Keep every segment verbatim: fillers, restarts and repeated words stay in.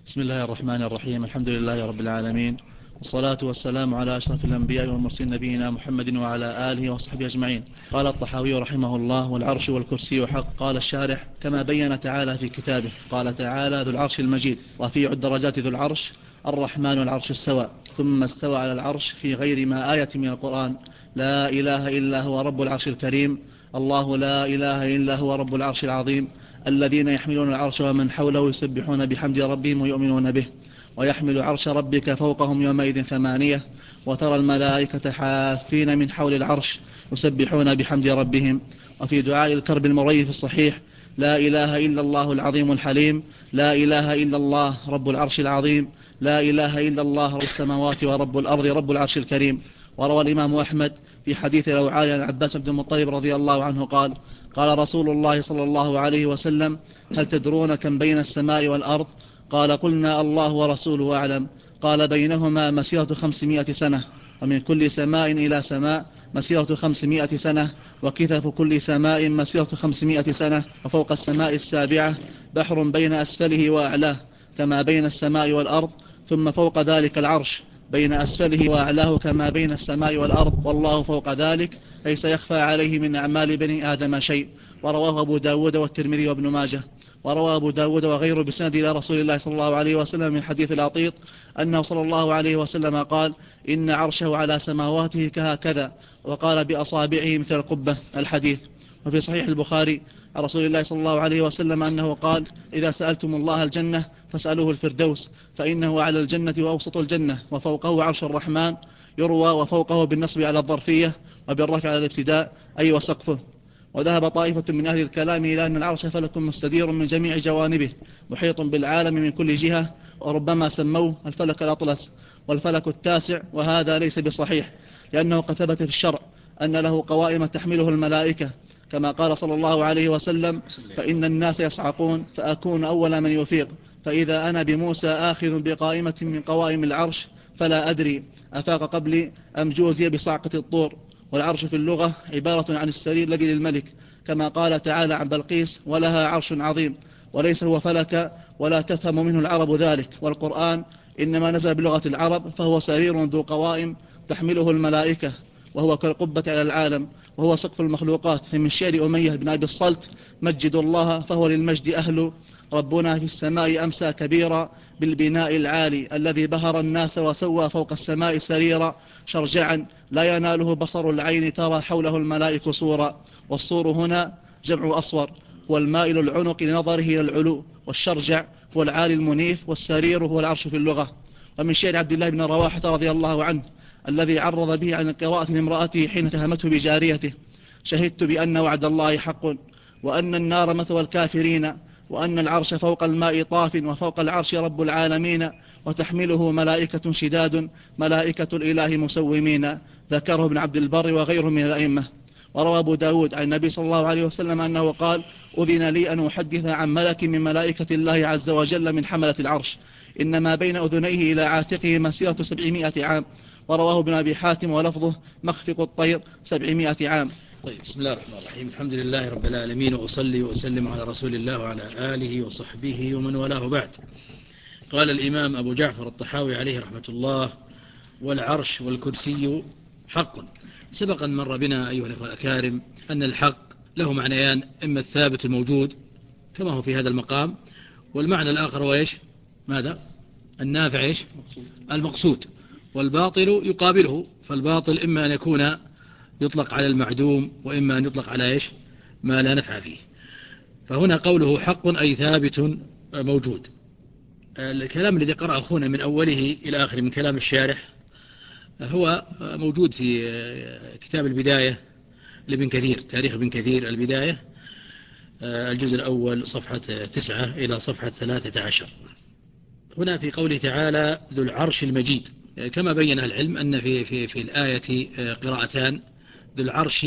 بسم الله الرحمن الرحيم. الحمد لله رب العالمين، والصلاة والسلام على أشرف الأنبياء والمرسلين نبينا محمد وعلى آله وصحبه أجمعين. قال الطحاوي رحمه الله: والعرش والكرسي حق. قال الشارح: كما بين تعالى في كتابه. قال تعالى: ذو العرش المجيد. رفيع الدرجات ذو العرش، الرحمن العرش استوى. ثم استوى على العرش في غير ما آية من القرآن: لا إله إلا هو رب العرش الكريم. الله لا إله إلا هو رب العرش العظيم. الذين يحملون العرش ومن حوله يسبحون بحمد ربهم ويؤمنون به. ويحمل عرش ربك فوقهم يومئذ ثمانية. وترى الملائكة حافين من حول العرش يسبحون بحمد ربهم. وفي دعاء الكرب المريف الصحيح: لا إله إلا الله العظيم الحليم. لا إله إلا الله رب العرش العظيم. لا إله إلا الله رب السماوات ورب الأرض رب العرش الكريم. وروى الإمام أحمد في حديث الأوعال عن عباس بن المطلب رضي الله عنه قال: قال رسول الله صلى الله عليه وسلم: هل تدرون كم بين السماء والأرض؟ قال: قلنا الله ورسوله أعلم. قال: بينهما مسيرة خمسمائة سنة، ومن كل سماء إلى سماء مسيرة خمسمائة سنة، وكثف كل سماء مسيرة خمسمائة سنة، وفوق السماء السابعة بحر بين أسفله وأعلاه كما بين السماء والأرض، ثم فوق ذلك العرش بين أسفله وأعلاه كما بين السماء والأرض، والله فوق ذلك ليس يخفى عليه من أعمال بني آدم شيء. ورواه أبو داود والترمذي وابن ماجه. وروى أبو داود وغيره بسند إلى رسول الله صلى الله عليه وسلم من حديث العطيط أنه صلى الله عليه وسلم قال: إن عرشه على سماواته كهكذا، وقال بأصابعه مثل القبة. الحديث. وفي صحيح البخاري عن رسول الله صلى الله عليه وسلم أنه قال: إذا سألتم الله الجنة فاسألوه الفردوس، فإنه على الجنة وأوسط الجنة، وفوقه عرش الرحمن. يروى وفوقه بالنصب على الظرفية وبالرفع على الابتداء أي وسقفه. وذهب طائفة من أهل الكلام إلى أن العرش فلك مستدير من جميع جوانبه محيط بالعالم من كل جهة، وربما سموه الفلك الأطلس والفلك التاسع، وهذا ليس بصحيح، لأنه قد ثبت في الشرع أن له قوائم تحمله الملائكة، كما قال صلى الله عليه وسلم: فإن الناس يصعقون فأكون أول من يفيق، فإذا أنا بموسى آخذ بقائمة من قوائم العرش فلا أدري أفاق قبلي أم جوزي بصعقة الطور. والعرش في اللغة عبارة عن السرير الذي للملك، كما قال تعالى عن بلقيس: ولها عرش عظيم. وليس هو فلك، ولا تفهم منه العرب ذلك، والقرآن إنما نزل بلغة العرب، فهو سرير ذو قوائم تحمله الملائكة، وهو كالقبة على العالم، وهو سقف المخلوقات. فمن شعر أمية بن أبي الصلت: مجد الله فهو للمجد أهل، ربنا في السماء أمسى كبيرا، بالبناء العالي الذي بهر الناس وسوى فوق السماء سريرا، شرجعا لا يناله بصر العين ترى حوله الملائك صورا. والصور هنا جمع أصور، والمائل العنق لنظره إلى العلو، والشرجع هو العالي المنيف، والسرير هو العرش في اللغة. ومن شعر عبد الله بن رواحة رضي الله عنه الذي عرض به عن القراءة لامرأته حين تهمته بجاريته: شهدت بأن وعد الله حق، وأن النار مثوى الكافرين، وأن العرش فوق الماء طاف، وفوق العرش رب العالمين، وتحمله ملائكة شداد ملائكة الإله مسومين. ذكره ابن عبد البر وغيره من الأئمة. وروى أبو داود عن النبي صلى الله عليه وسلم أنه قال: أذن لي أن أحدث عن ملك من ملائكة الله عز وجل من حملة العرش، إنما بين أذنيه إلى عاتقه مسيرة سبعمائة عام. ورواه ابن أبي حاتم ولفظه: مخفق الطير سبعمائة عام. طيب، بسم الله الرحمن الرحيم. الحمد لله رب العالمين، وأصلي وأسلم على رسول الله وعلى آله وصحبه ومن والاه، بعد. قال الإمام أبو جعفر الطحاوي عليه رحمة الله: والعرش والكرسي حق. سبق أن مر بنا أيها الأخوة الأكارم أن الحق له معنيان: إما الثابت الموجود كما هو في هذا المقام، والمعنى الآخر هو إيش؟ ماذا؟ النافع إيش؟ المقصود. والباطل يقابله، فالباطل إما أن يكون يطلق على المعدوم، وإما أن يطلق على إيش؟ ما لا نفع فيه. فهنا قوله حق أي ثابت موجود. الكلام الذي قرأ أخونا من أوله إلى آخر من كلام الشارح هو موجود في كتاب البداية لابن كثير، تاريخ ابن كثير البداية، الجزء الأول صفحة تسعة إلى صفحة ثلاثة عشر. هنا في قوله تعالى: ذو العرش المجيد، كما بين العلم أن في, في, في الآية قراءتان: ذو العرش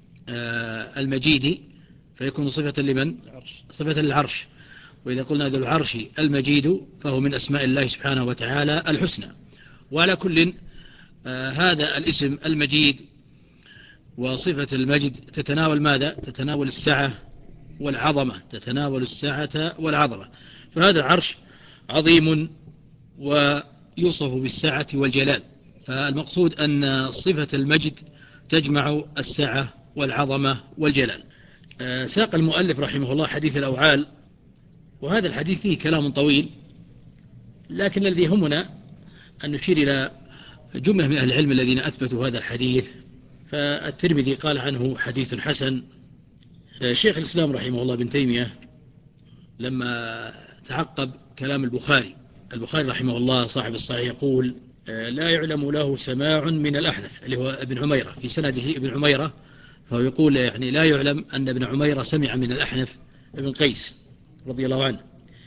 المجيد فيكون صفة لمن؟ صفة للعرش. وإذا قلنا ذو العرش المجيد فهو من أسماء الله سبحانه وتعالى الحسنى. وعلى كل هذا الاسم المجيد وصفة المجد تتناول ماذا؟ تتناول السعة والعظمة، تتناول السعة والعظمة. فهذا العرش عظيم ويوصف بالسعة والجلال. فالمقصود أن صفة المجد تجمع السعة والعظمة والجلال. ساق المؤلف رحمه الله حديث الأوعال، وهذا الحديث فيه كلام طويل، لكن الذي يهمنا أن نشير إلى جملة من أهل العلم الذين أثبتوا هذا الحديث. فالترمذي قال عنه حديث حسن. شيخ الإسلام رحمه الله بن تيمية لما تعقب كلام البخاري، البخاري رحمه الله صاحب الصحيح يقول لا يعلم له سماع من الأحنف اللي هو ابن عميرة، في سنده ابن عميرة، فهو يقول يعني لا يعلم أن ابن عميرة سمع من الأحنف ابن قيس رضي الله عنه.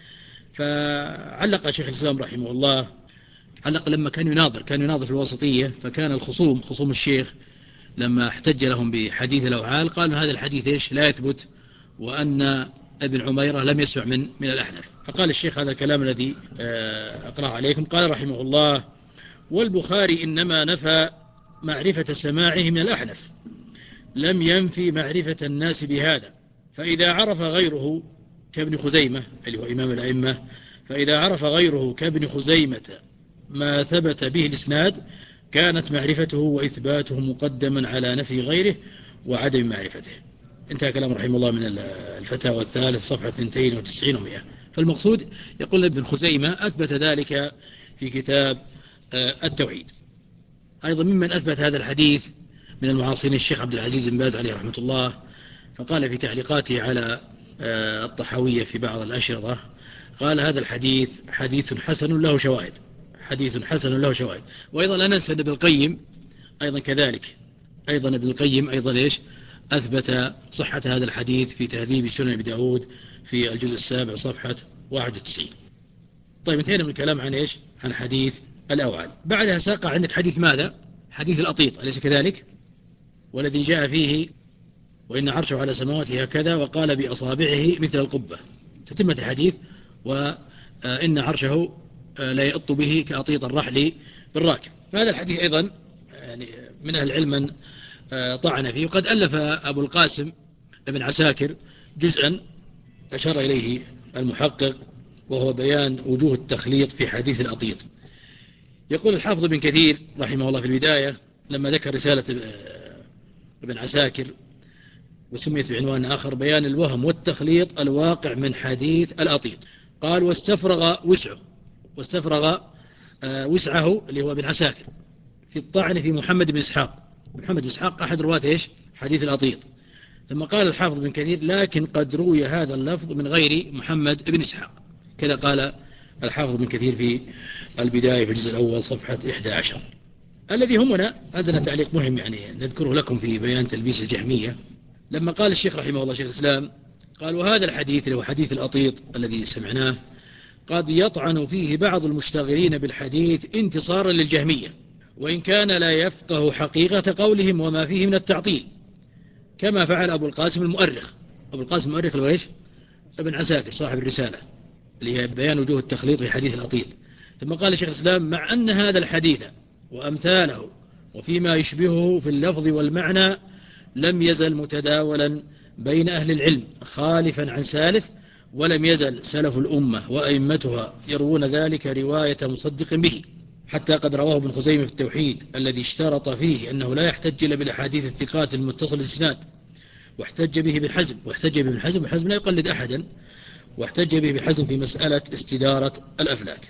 فعلق شيخ الإسلام رحمه الله، علق لما كان يناظر كان يناظر في الوسطية، فكان الخصوم خصوم الشيخ لما احتج لهم بحديث الأوعال قالوا هذا الحديث إيش لا يثبت، وأن ابن عميرة لم يسمع من من الأحنف. فقال الشيخ هذا الكلام الذي أقرأه عليكم، قال رحمه الله والبخاري إنما نفى معرفة سماعه من الأحنف، لم ينفي معرفة الناس بهذا، فإذا عرف غيره كابن خزيمة اللي هو إمام الأئمة، فإذا عرف غيره كابن خزيمة ما ثبت به الإسناد كانت معرفته وإثباته مقدما على نفي غيره وعدم معرفته. انتهى كلام رحمه الله من الفتاوى الثالث صفحة اثنين وتسعين ومئة. فالمقصود يقول ابن خزيمة أثبت ذلك في كتاب التوحيد. أيضا ممن أثبت هذا الحديث من المعاصرين الشيخ عبد العزيز بن باز عليه رحمة الله، فقال في تعليقاته على الطحاوية في بعض الأشرطة، قال هذا الحديث حديث حسن له شواهد، حديث حسن له شواهد. وأيضا لا ننسى ابن القيم أيضا كذلك، أيضا ابن القيم أيضا إيش أثبت صحة هذا الحديث في تهذيب سنن أبي داود في الجزء السابع صفحة واحد وتسعين. طيب انتهينا من الكلام عن إيش عن حديث الأوعال. بعدها ساق عندك حديث ماذا؟ حديث الأطيط، أليس كذلك؟ والذي جاء فيه وإن عرشه على سماواته هكذا وقال بأصابعه مثل القبة، تتمة الحديث، وإن عرشه لا يأط به كأطيط الرحل بالراكب. فهذا الحديث أيضا يعني من أهل العلم من طعن فيه، وقد ألف أبو القاسم ابن عساكر جزءا أشار إليه المحقق، وهو بيان وجوه التخليط في حديث الأطيط. يقول الحافظ بن كثير رحمه الله في البداية لما ذكر رسالة ابن عساكر وسميت بعنوان آخر بيان الوهم والتخليط الواقع من حديث الأطيط، قال واستفرغ وسعه واستفرغ وسعه اللي هو ابن عساكر في الطعن في محمد بن إسحاق. محمد بن إسحاق أحد رواة إيش حديث الأطيط. ثم قال الحافظ بن كثير لكن قد روي هذا اللفظ من غير محمد بن إسحاق، كذا قال الحافظ بن كثير في البداية في الجزء الأول صفحة إحدى عشر. الذي همنا عندنا تعليق مهم يعني نذكره لكم في بيان تلبيس الجهمية. لما قال الشيخ رحمه الله شيخ الإسلام قال وهذا الحديث اللي هو حديث الأطيط الذي سمعناه قد يطعن فيه بعض المشتغلين بالحديث انتصارا للجهمية، وإن كان لا يفقه حقيقة قولهم وما فيه من التعطيل، كما فعل أبو القاسم المؤرخ. أبو القاسم المؤرخ اللي هو إيش ابن عساكر صاحب الرسالة اللي هي بيان وجوه التخليط في حديث الأطيط. ثم قال شيخ الإسلام مع أن هذا الحديث وأمثاله وفيما يشبهه في اللفظ والمعنى لم يزل متداولا بين أهل العلم خالفا عن سالف، ولم يزل سلف الأمة وأئمتها يروون ذلك رواية مصدق به، حتى قد رواه ابن خزيمة في التوحيد الذي اشترط فيه أنه لا يحتج إلا بالأحاديث الثقات المتصل الإسناد، واحتج به ابن حزم واحتج به ابن حزم ابن حزم لا يقلد أحدا، واحتج به ابن حزم في مسألة استدارة الأفلاك.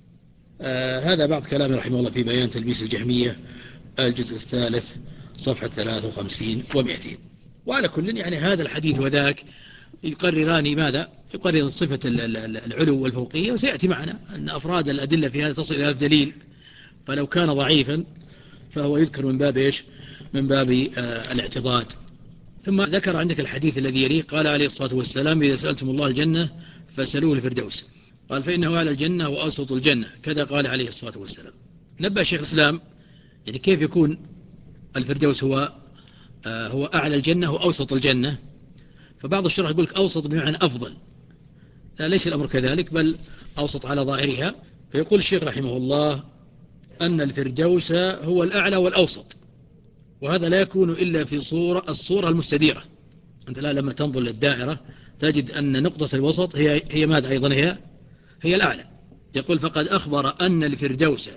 آه هذا بعض كلام رحمه الله في بيان تلبيس الجهمية الجزء الثالث صفحة ثلاثة وخمسين ومئتين. وعلى كل يعني هذا الحديث وذاك يقرران ماذا؟ يقرر صفة العلو والفوقية، وسيأتي معنا أن أفراد الأدلة في هذا تصل إلى ألف دليل، فلو كان ضعيفا فهو يذكر من باب إيش؟ من باب آه الاعتضاد. ثم ذكر عندك الحديث الذي يليه قال عليه الصلاة والسلام إذا سألتم الله الجنة فسألوه الفردوس، قال فإنه على الجنة وأوسط الجنة، كذا قال عليه الصلاة والسلام. نبه شيخ الإسلام يعني كيف يكون الفردوس هو آه هو أعلى الجنة وأوسط الجنة؟ فبعض الشرح يقول لك أوسط بمعنى أفضل، لا ليس الأمر كذلك، بل أوسط على ظاهرها. فيقول الشيخ رحمه الله أن الفردوس هو الأعلى والأوسط، وهذا لا يكون إلا في صورة الصورة المستديرة. أنت لا لما تنظر للدائرة تجد أن نقطة الوسط هي هي ماذا أيضا هي هي الأعلى، يقول فقد أخبر أن الفردوس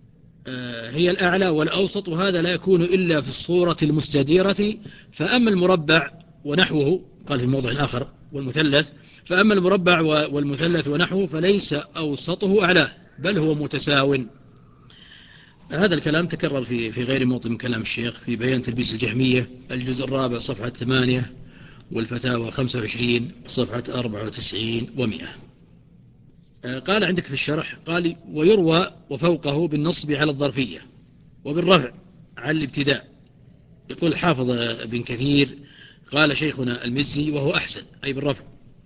هي الأعلى والأوسط، وهذا لا يكون إلا في الصورة المستديرة. فأما المربع ونحوه، قال في موضع آخر والمثلث، فأما المربع والمثلث ونحوه فليس أوسطه أعلاه بل هو متساو. هذا الكلام تكرر في في غير موطن من كلام الشيخ في بيان تلبيس الجهمية، الجزء الرابع صفحة ثمانية، والفتاوى خمسة وعشرين صفحة أربعة وتسعين ومئة. قال عندك في الشرح، قال ويروى وفوقه بالنصب على الظرفية وبالرفع على الابتداء. يقول الحافظ بن كثير قال شيخنا المزي وهو أحسن، أي بالرفع،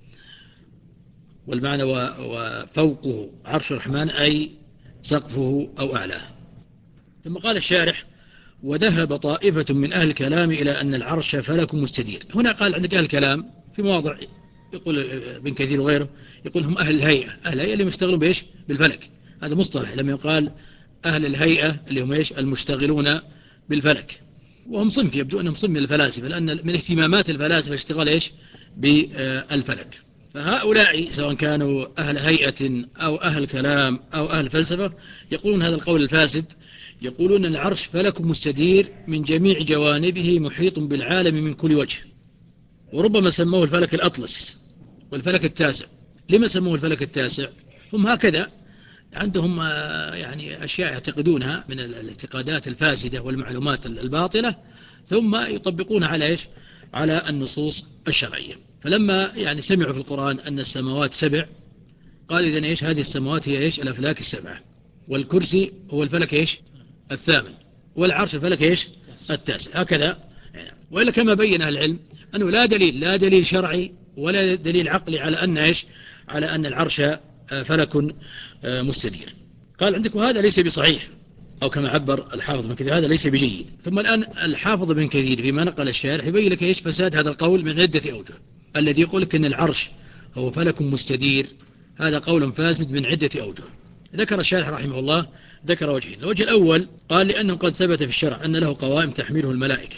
والمعنى وفوقه عرش الرحمن أي سقفه أو أعلاه. ثم قال الشارح وذهب طائفة من أهل الكلام إلى أن العرش فلك مستدير. هنا قال عندك أهل الكلام في مواضع، يقول ابن كثير وغيره، يقول هم أهل الهيئة، أهل الهيئة اللي يشتغلون بإيش؟ بالفلك. هذا مصطلح لما يقال أهل الهيئة اللي هم إيش؟ المشتغلون بالفلك، وهم صنف يبدو أنهم صنف من الفلاسفة، لأن من اهتمامات الفلاسفة اشتغال إيش؟ بالفلك. فهؤلاء سواء كانوا أهل هيئة أو أهل كلام أو أهل فلسفة يقولون هذا القول الفاسد، يقولون العرش فلك مستدير من جميع جوانبه محيط بالعالم من كل وجه، وربما سموه الفلك الأطلس والفلك التاسع. لما سموه الفلك التاسع؟ هم هكذا عندهم يعني أشياء يعتقدونها من الاعتقادات الفاسدة والمعلومات الباطلة، ثم يطبقونها على إيش؟ على النصوص الشرعية. فلما يعني سمعوا في القرآن أن السماوات سبع، قال إذن إيش؟ هذه السماوات هي إيش؟ الأفلاك السبعة، والكرسي هو الفلك إيش؟ الثامن، والعرش الفلك إيش؟ التاسع، هكذا يعني. وإلا كما بين أهل العلم أنه لا دليل لا دليل شرعي ولا دليل عقلي على أن إيش؟ على أن العرش فلك مستدير. قال عندك وهذا ليس بصحيح، أو كما عبر الحافظ بن كثير هذا ليس بجيد. ثم الآن الحافظ بن كثير فيما نقل الشارح يبين لك إيش فساد هذا القول من عدة أوجه. الذي يقول لك أن العرش هو فلك مستدير هذا قول فاسد من عدة أوجه. ذكر الشارح رحمه الله ذكر وجهين. الوجه الأول قال لأنه قد ثبت في الشرع أن له قوائم تحمله الملائكة.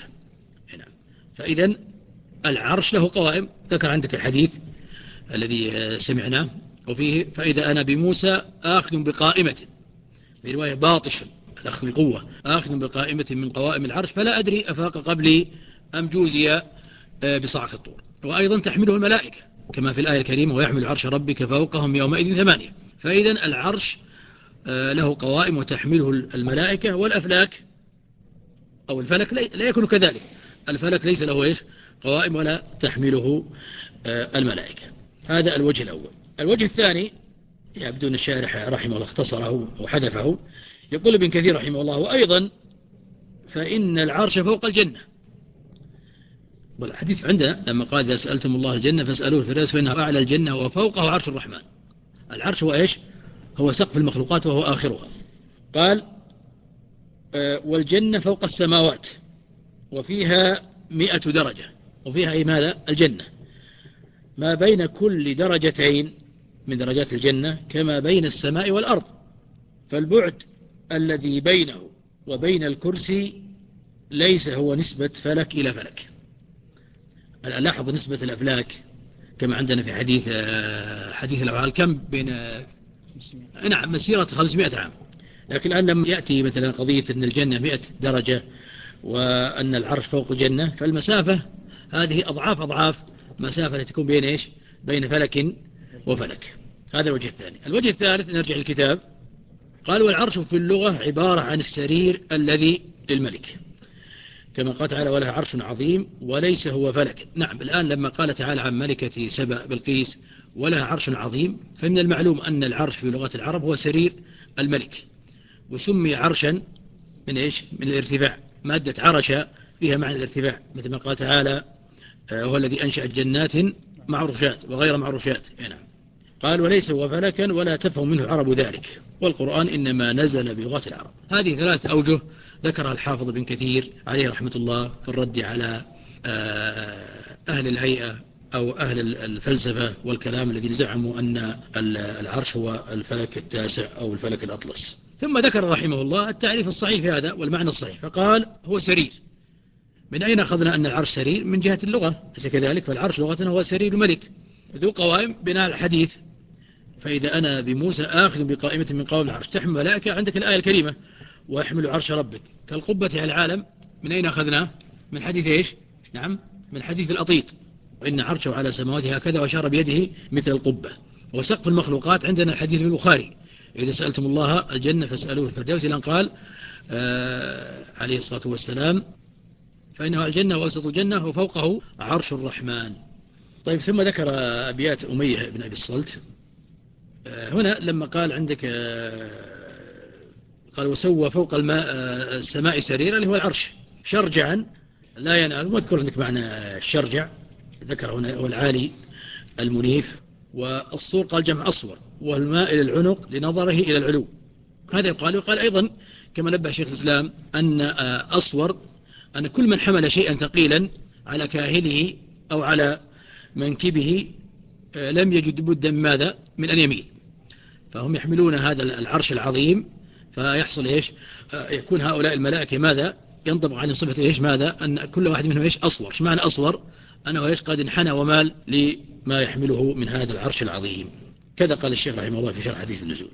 فإذا العرش له قوائم، ذكر عندك الحديث الذي سمعناه وفيه فإذا أنا بموسى آخذ بقائمة، في رواية باطش الأخذ بقوة، آخذ بقائمة من قوائم العرش فلا أدري أفاق قبلي أم جوزي بصعق الطور. وأيضا تحمله الملائكة كما في الآية الكريمة ويحمل عرش ربك فوقهم يومئذ ثمانية. فإذا العرش له قوائم وتحمله الملائكة، والأفلاك أو الفلك لا يكون كذلك، الفلك ليس له إيش؟ قوائم ولا تحمله الملائكة. هذا الوجه الأول. الوجه الثاني يبدو أن الشارح رحمه الله اختصره وحذفه. يقول ابن كثير رحمه الله وأيضا فإن العرش فوق الجنة، والحديث عندنا لما قال إذا سألتم الله الجنة فاسألوه الفردوس فإنه أعلى الجنة وفوقه عرش الرحمن. العرش هو إيش؟ هو سقف المخلوقات وهو آخرها. قال والجنة فوق السماوات وفيها مئة درجة، وفيها أي ماذا؟ الجنة. ما بين كل درجتين من درجات الجنة كما بين السماء والأرض، فالبعد الذي بينه وبين الكرسي ليس هو نسبة فلك إلى فلك. لاحظ نسبة الأفلاك كما عندنا في حديث حديث الأوعال كم بين نعم مسيرة خمسمائة عام. لكن الآن لما يأتي مثلا قضية أن الجنة مئة درجة وأن العرش فوق الجنة، فالمسافة هذه أضعاف أضعاف مسافة التي تكون بين إيش؟ بين فلك وفلك. هذا الوجه الثاني. الوجه الثالث نرجع للكتاب. قال والعرش في اللغة عبارة عن السرير الذي للملك، كما قال تعالى ولها عرش عظيم وليس هو فلك. نعم الآن لما قال تعالى عن ملكة سبأ بلقيس ولها عرش عظيم، فمن المعلوم أن العرش في لغة العرب هو سرير الملك، وسمي عرشا من إيش؟ من الارتفاع. مادة عرش فيها معنى الارتفاع، مثل ما قال تعالى هو الذي أنشأ جنات معروشات وغير معروشات. نعم. قال وليس هو فلكا ولا تفهم منه عرب ذلك، والقرآن إنما نزل بلغة العرب. هذه ثلاث أوجه ذكرها الحافظ بن كثير عليه رحمة الله في الرد على أهل الهيئة أو أهل الفلسفة والكلام الذين زعموا أن العرش هو الفلك التاسع أو الفلك الأطلس. ثم ذكر رحمه الله التعريف الصحيح في هذا والمعنى الصحيح، فقال هو سرير. من أين أخذنا أن العرش سرير؟ من جهة اللغة، ليس كذلك؟ فالعرش لغة هو سرير الملك ذو قوائم بناء الحديث فإذا أنا بموسى آخذ بقائمة من قوام العرش تحمل ملائكة، عندك الآية الكريمة ويحمل عرش ربك كالقبة على العالم، من أين أخذناه؟ من حديث إيش؟ نعم، من حديث الأطيط، وإن عرشه على سماواته هكذا وأشار بيده مثل القبة. وسقف المخلوقات عندنا الحديث في البخاري إذا سألتم الله الجنة فاسألوه الفردوس، لأن قال آه عليه الصلاة والسلام فإنه على الجنة وأوسط الجنة وفوقه عرش الرحمن. طيب، ثم ذكر أبيات أمية بن أبي الصلت آه هنا لما قال عندك آه قال وسوى فوق الماء آه السماء سريرا اللي هو العرش شرجعا لا ينال. واذكر عندك معنى الشرجع، ذكر هنا هو العالي المنيف. والصور قال جمع أصور، والماء إلى العنق لنظره إلى العلو. هذا يقال. وقال أيضا كما نبه شيخ الإسلام أن أصور أن كل من حمل شيئا ثقيلا على كاهله أو على منكبه لم يجد بدا من ماذا؟ من أن يميل. فهم يحملون هذا العرش العظيم، فيحصل إيش؟ يكون هؤلاء الملائكة ماذا؟ ينطبق عنهم صفة إيش؟ ماذا؟ أن كل واحد منهم إيش؟ أصور. إيش معنى أصور؟ أنه إيش؟ قد انحنى ومال لما يحمله من هذا العرش العظيم. كذا قال الشيخ رحمه الله في شرح حديث النزول.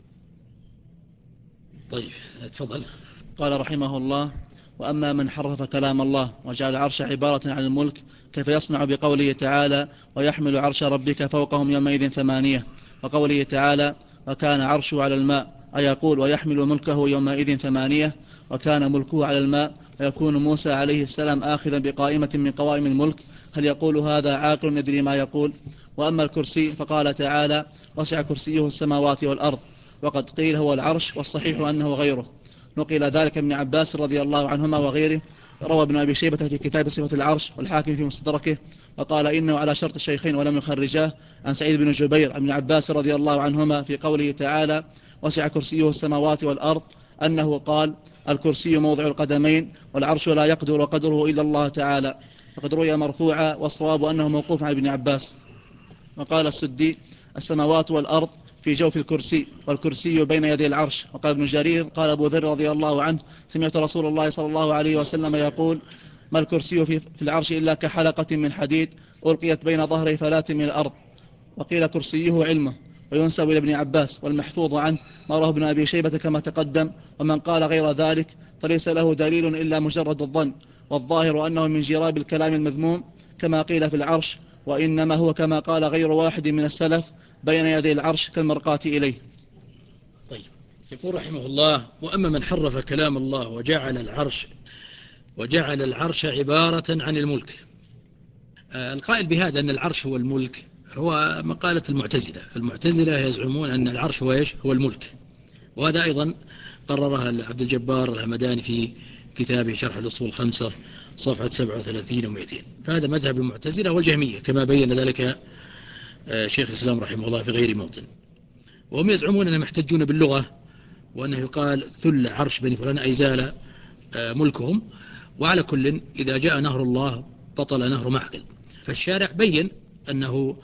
طيب، تفضل. قال رحمه الله: وأما من حرف كلام الله وجعل العرش عبارة عن الملك كيف يصنع بقوله تعالى ويحمل عرش ربك فوقهم يومئذ ثمانية، وقوله تعالى وكان عرشه على الماء، أي يقول ويحمل ملكه يومئذ ثمانية وكان ملكه على الماء، ويكون موسى عليه السلام آخذا بقائمة من قوائم الملك. هل يقول هذا عاقل يدري ما يقول؟ وأما الكرسي فقال تعالى وسع كرسيه السماوات والأرض، وقد قيل هو العرش، والصحيح أنه غيره. نقل ذلك ابن عباس رضي الله عنهما وغيره. روى ابن أبي شيبة في كتاب صفة العرش، والحاكم في مستدركه، وقال إنه على شرط الشيخين ولم يخرجاه، عن سعيد بن جبير عن ابن عباس رضي الله عنهما في قوله تعالى وسع كرسيه السماوات والأرض أنه قال الكرسي موضع القدمين والعرش لا يقدر قدره إلا الله تعالى، فقد روي مرفوعا، والصواب أنه موقوف عن ابن عباس. وقال السدي السماوات والأرض في جوف الكرسي، والكرسي بين يدي العرش. وقال ابن جرير قال أبو ذر رضي الله عنه سمعت رسول الله صلى الله عليه وسلم يقول ما الكرسي في العرش إلا كحلقة من حديد ألقيت بين ظهري فلات من الأرض. وقيل كرسيه علمه، وينسب إلى ابن عباس، والمحفوظ عنه ما رواه ابن أبي شيبة كما تقدم. ومن قال غير ذلك فليس له دليل إلا مجرد الظن، والظاهر أنه من جراب الكلام المذموم كما قيل في العرش، وإنما هو كما قال غير واحد من السلف بين يدي العرش كالمرقاة إليه. طيب، يقول رحمه الله وأما من حرف كلام الله وجعل العرش وجعل العرش عبارة عن الملك. آه القائل بهذا أن العرش هو الملك هو مقالة المعتزلة. فالمعتزلة يزعمون أن العرش هو إيش؟ هو الملك. وهذا أيضا قررها عبد الجبار الهمداني في كتابه شرح الأصول الخمسة صفحة سبعة وثلاثين ومئتين. فهذا مذهب المعتزلة والجهمية كما بين ذلك شيخ الإسلام رحمه الله في غير موطن. وهم يزعمون أنهم يحتجون باللغة، وأنه يقال ثل عرش بني فلان أي زال ملكهم. وعلى كل إذا جاء نهر الله بطل نهر معقل. فالشارع بين أنه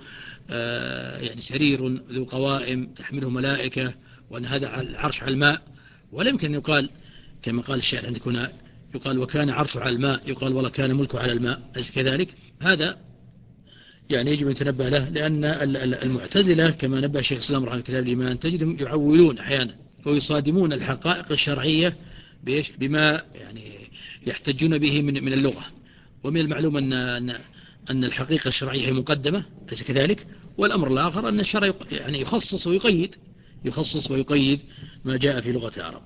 يعني سرير ذو قوائم تحمله ملائكة، وأن هذا العرش على الماء. ولا يمكن يقال كما قال الشاعر عندك هنا يقال وكان عرشه على الماء، يقال والله كان ملكه على الماء، ليس كذلك. هذا يعني يجب أن يتنبه له، لأن المعتزلة كما نبه الشيخ الإسلام رحمه كتاب الإيمان تجدهم يعولون أحيانا ويصادمون الحقائق الشرعية بإيش؟ بما يعني يحتجون به من من اللغة. ومن المعلوم أن أن أن الحقيقة الشرعية هي مقدمة، ليس كذلك. والأمر الآخر أن الشرع يعني يخصص ويقيد يخصص ويقيد ما جاء في لغة العرب.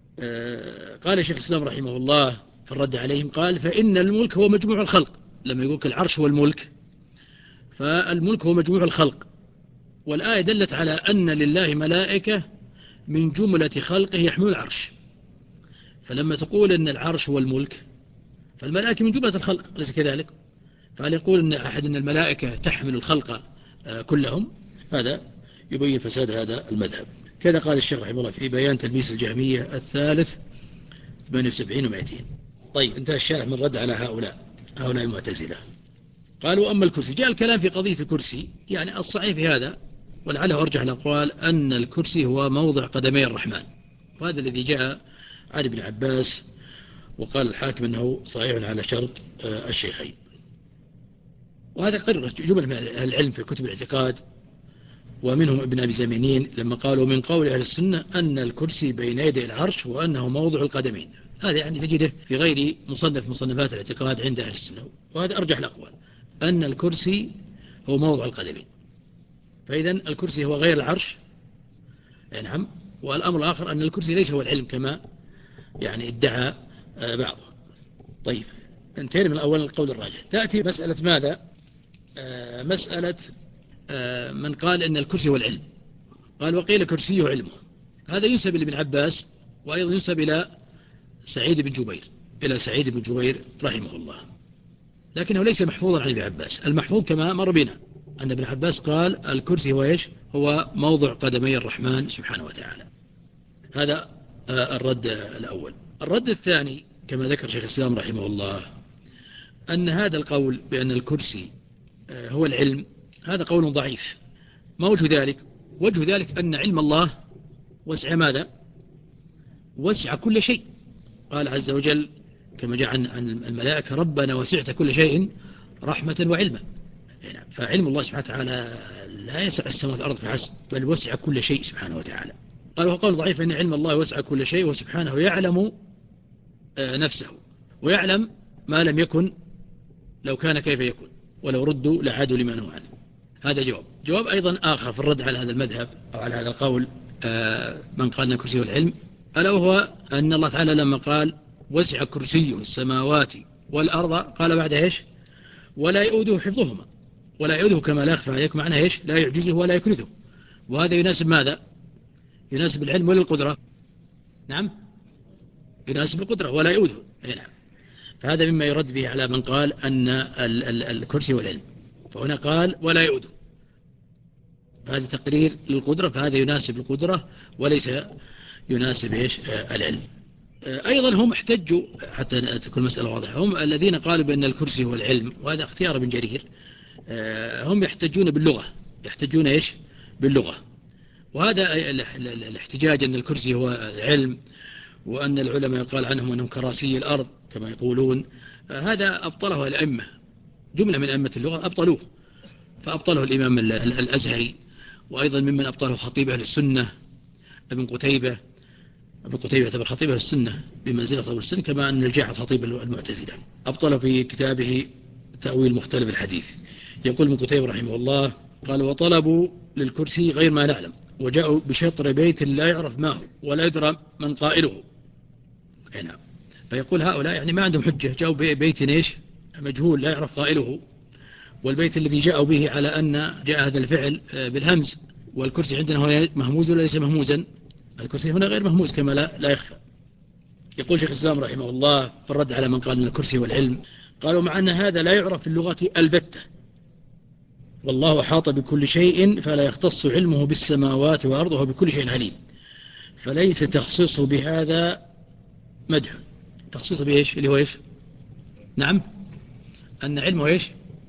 قال الشيخ الإسلام رحمه الله في الرد عليهم قال فإن الملك هو مجموع الخلق. لما يقول العرش هو الملك، فالملك هو مجموع الخلق. والآية دلت على أن لله ملائكة من جملة خلقه يحمل العرش. فلما تقول أن العرش هو الملك فالملائكة من جملة الخلق، ليس كذلك. فهل يقول أن أحد أن الملائكة تحمل الخلق كلهم؟ هذا يبين فساد هذا المذهب. كذا قال الشيخ رحمه الله في بيان تلبيس الجهمية الثالث ثمانية وسبعين ومئتين. طيب، انتهى الشارح من رد على هؤلاء هؤلاء المعتزلة. قالوا أما الكرسي، جاء الكلام في قضية الكرسي. يعني الصحيح في هذا ولعله أرجح الأقوال أن الكرسي هو موضع قدمي الرحمن، وهذا الذي جاء عن ابن عباس، وقال الحاكم أنه صحيح على شرط الشيخين. وهذا قرر جمل من العلم في كتب الاعتقاد ومنهم ابن أبي زمينين لما قالوا من قول أهل السنة أن الكرسي بين يدي العرش وأنه موضع القدمين. هذا يعني تجده في غير مصنف مصنفات الاعتقاد عند أهل السنة، وهذا أرجح الأقوال أن الكرسي هو موضع القدمين. فإذا الكرسي هو غير العرش، نعم. والأمر الآخر أن الكرسي ليس هو العلم كما يعني ادعى بعضهم. طيب، انتهينا من الأول القول الراجح. تأتي مسألة ماذا؟ آه مسألة آه من قال أن الكرسي هو العلم، قال وقيل كرسيه علمه. هذا ينسب لابن عباس، وأيضا ينسب إلى سعيد بن جبير إلى سعيد بن جبير رحمه الله، لكنه ليس محفوظا عن ابن عباس. المحفوظ كما مر بنا أن ابن عباس قال الكرسي هو إيش؟ هو موضع قدمي الرحمن سبحانه وتعالى. هذا آه الرد الأول. الرد الثاني كما ذكر شيخ الإسلام رحمه الله أن هذا القول بأن الكرسي آه هو العلم، هذا قول ضعيف. ما وجه ذلك؟ وجه ذلك أن علم الله وسع ماذا؟ وسع كل شيء. قال عز وجل كما جاء عن الملائكة ربنا وسعت كل شيء رحمة وعلما. فعلم الله سبحانه وتعالى لا يسع السماوات والأرض فحسب، بل وسع كل شيء سبحانه وتعالى. قال وهو قول ضعيف أن علم الله وسع كل شيء، وسبحانه يعلم نفسه ويعلم ما لم يكن لو كان كيف يكون، ولو ردوا لعادوا لما نهوا عنه. هذا جواب. جواب أيضا آخر في الرد على هذا المذهب أو على هذا القول من قال أن كرسيه العلم، ألا وهو أن الله تعالى لما قال وسع كرسيه السماوات والأرض قال بعد إيش؟ ولا يؤوده حفظهما. ولا يؤوده كما لا يخفى عليكم معناه إيش؟ لا يعجزه ولا يكرثه. وهذا يناسب ماذا؟ يناسب العلم ولا القدرة؟ نعم، يناسب القدرة ولا يؤوده. نعم. فهذا مما يرد به على من قال أن ال ال الكرسي والعلم. فهنا قال ولا يؤوده، هذا تقرير للقدرة، فهذا يناسب القدرة وليس يناسب إيش؟ آه العلم. آه أيضا هم احتجوا حتى تكون المسألة واضحة، هم الذين قالوا بأن الكرسي هو العلم، وهذا اختيار ابن جرير. آه هم يحتجون باللغة، يحتجون إيش؟ باللغة. وهذا الاحتجاج أن الكرسي هو علم، وأن العلماء يقال عنهم أنهم كراسي الأرض كما يقولون، آه هذا أبطله الأئمة، جملة من أئمة اللغة أبطلوه. فأبطله الإمام الأزهري، وأيضا ممن أبطله خطيب أهل السنة ابن قتيبة. ابن قتيبة يعتبر خطيب أهل السنة بمنزلة خطيب السنة، كما أن الجاحظ خطيب المعتزلة. أبطله في كتابه تأويل مختلف الحديث. يقول ابن قتيبة رحمه الله قال وطلبوا للكرسي غير ما نعلم، وجاءوا بشطر بيت لا يعرف ما هو ولا يدرى من قائله. هنا فيقول هؤلاء يعني ما عندهم حجة، جاءوا ببيت إيش؟ مجهول لا يعرف قائله، والبيت الذي جاءوا به على أن جاء هذا الفعل بالهمز، والكرسي عندنا هو مهموز ولا ليس مهموزا؟ الكرسي هنا غير مهموز كما لا, لا يخفى. يقول شيخ الإسلام رحمه الله في الرد على من قال أن الكرسي والعلم، قالوا مع أن هذا لا يعرف في اللغة البتة، والله أحاط بكل شيء فلا يختص علمه بالسماوات وأرضه بكل شيء عليم، فليس تخصيصه بهذا مدح. تخصيصه بإيش؟ اللي هو إيش؟ نعم، أن علمه إيش؟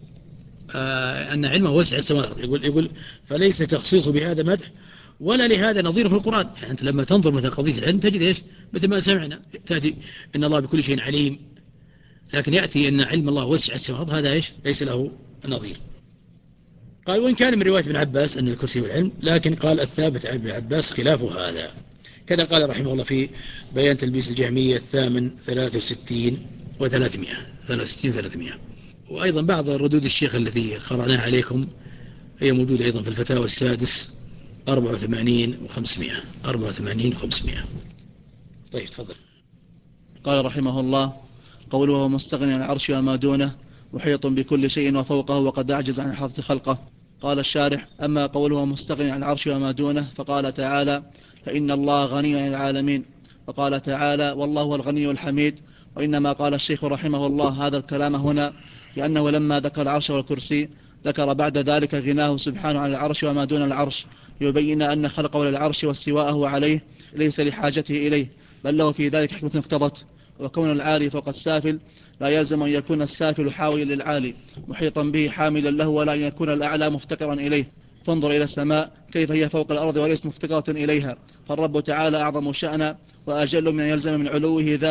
آه أن علمه وسع السماوات. يقول يقول فليس تخصيصه بهذا مدح، ولا لهذا نظير في القرآن. يعني أنت لما تنظر مثل قضية العلم تجد إيش؟ مثل ما سمعنا تأتي إن الله بكل شيء عليم، لكن يأتي إن علم الله وسع السماوات، هذا إيش؟ ليس له نظير. قال وإن كان من رواية ابن عباس أن الكرسي والعلم، لكن قال الثابت عن ابن عباس خلاف هذا. كذا قال رحمه الله في بيان تلبيس الجهمية الثامن ثلاثة وستين وثلاثمائة ثلاثة وستين وثلاثمائة. وأيضا بعض ردود الشيخ التي قرأناها عليكم هي موجودة أيضا في الفتاوى السادس أربعة وثمانين وخمسمائة أربعة وثمانين وخمسمائة. طيب تفضل. قال رحمه الله قوله مستغني عن العرش وما دونه محيط بكل شيء وفوقه وقد أعجز عن إحاطة خلقه. قال الشارح أما قوله مستغني عن العرش وما دونه فقال تعالى فإن الله غني عن العالمين، وقال تعالى والله هو الغني الحميد. وإنما قال الشيخ رحمه الله هذا الكلام هنا لأنه لما ذكر العرش والكرسي ذكر بعد ذلك غناه سبحانه عن العرش وما دون العرش، ليبين أن خلقه للعرش واستواءه عليه ليس لحاجته إليه، بل له في ذلك حكمة اقتضت. وكون العالي فوق السافل لا يلزم أن يكون السافل حاولا للعالي محيطا به حاملا له، ولا أن يكون الأعلى مفتقرا إليه. فانظر إلى السماء كيف هي فوق الأرض وليس مفتقرة إليها، فالرب تعالى أعظم شأنا وأجل من يلزم من علوه ذلك،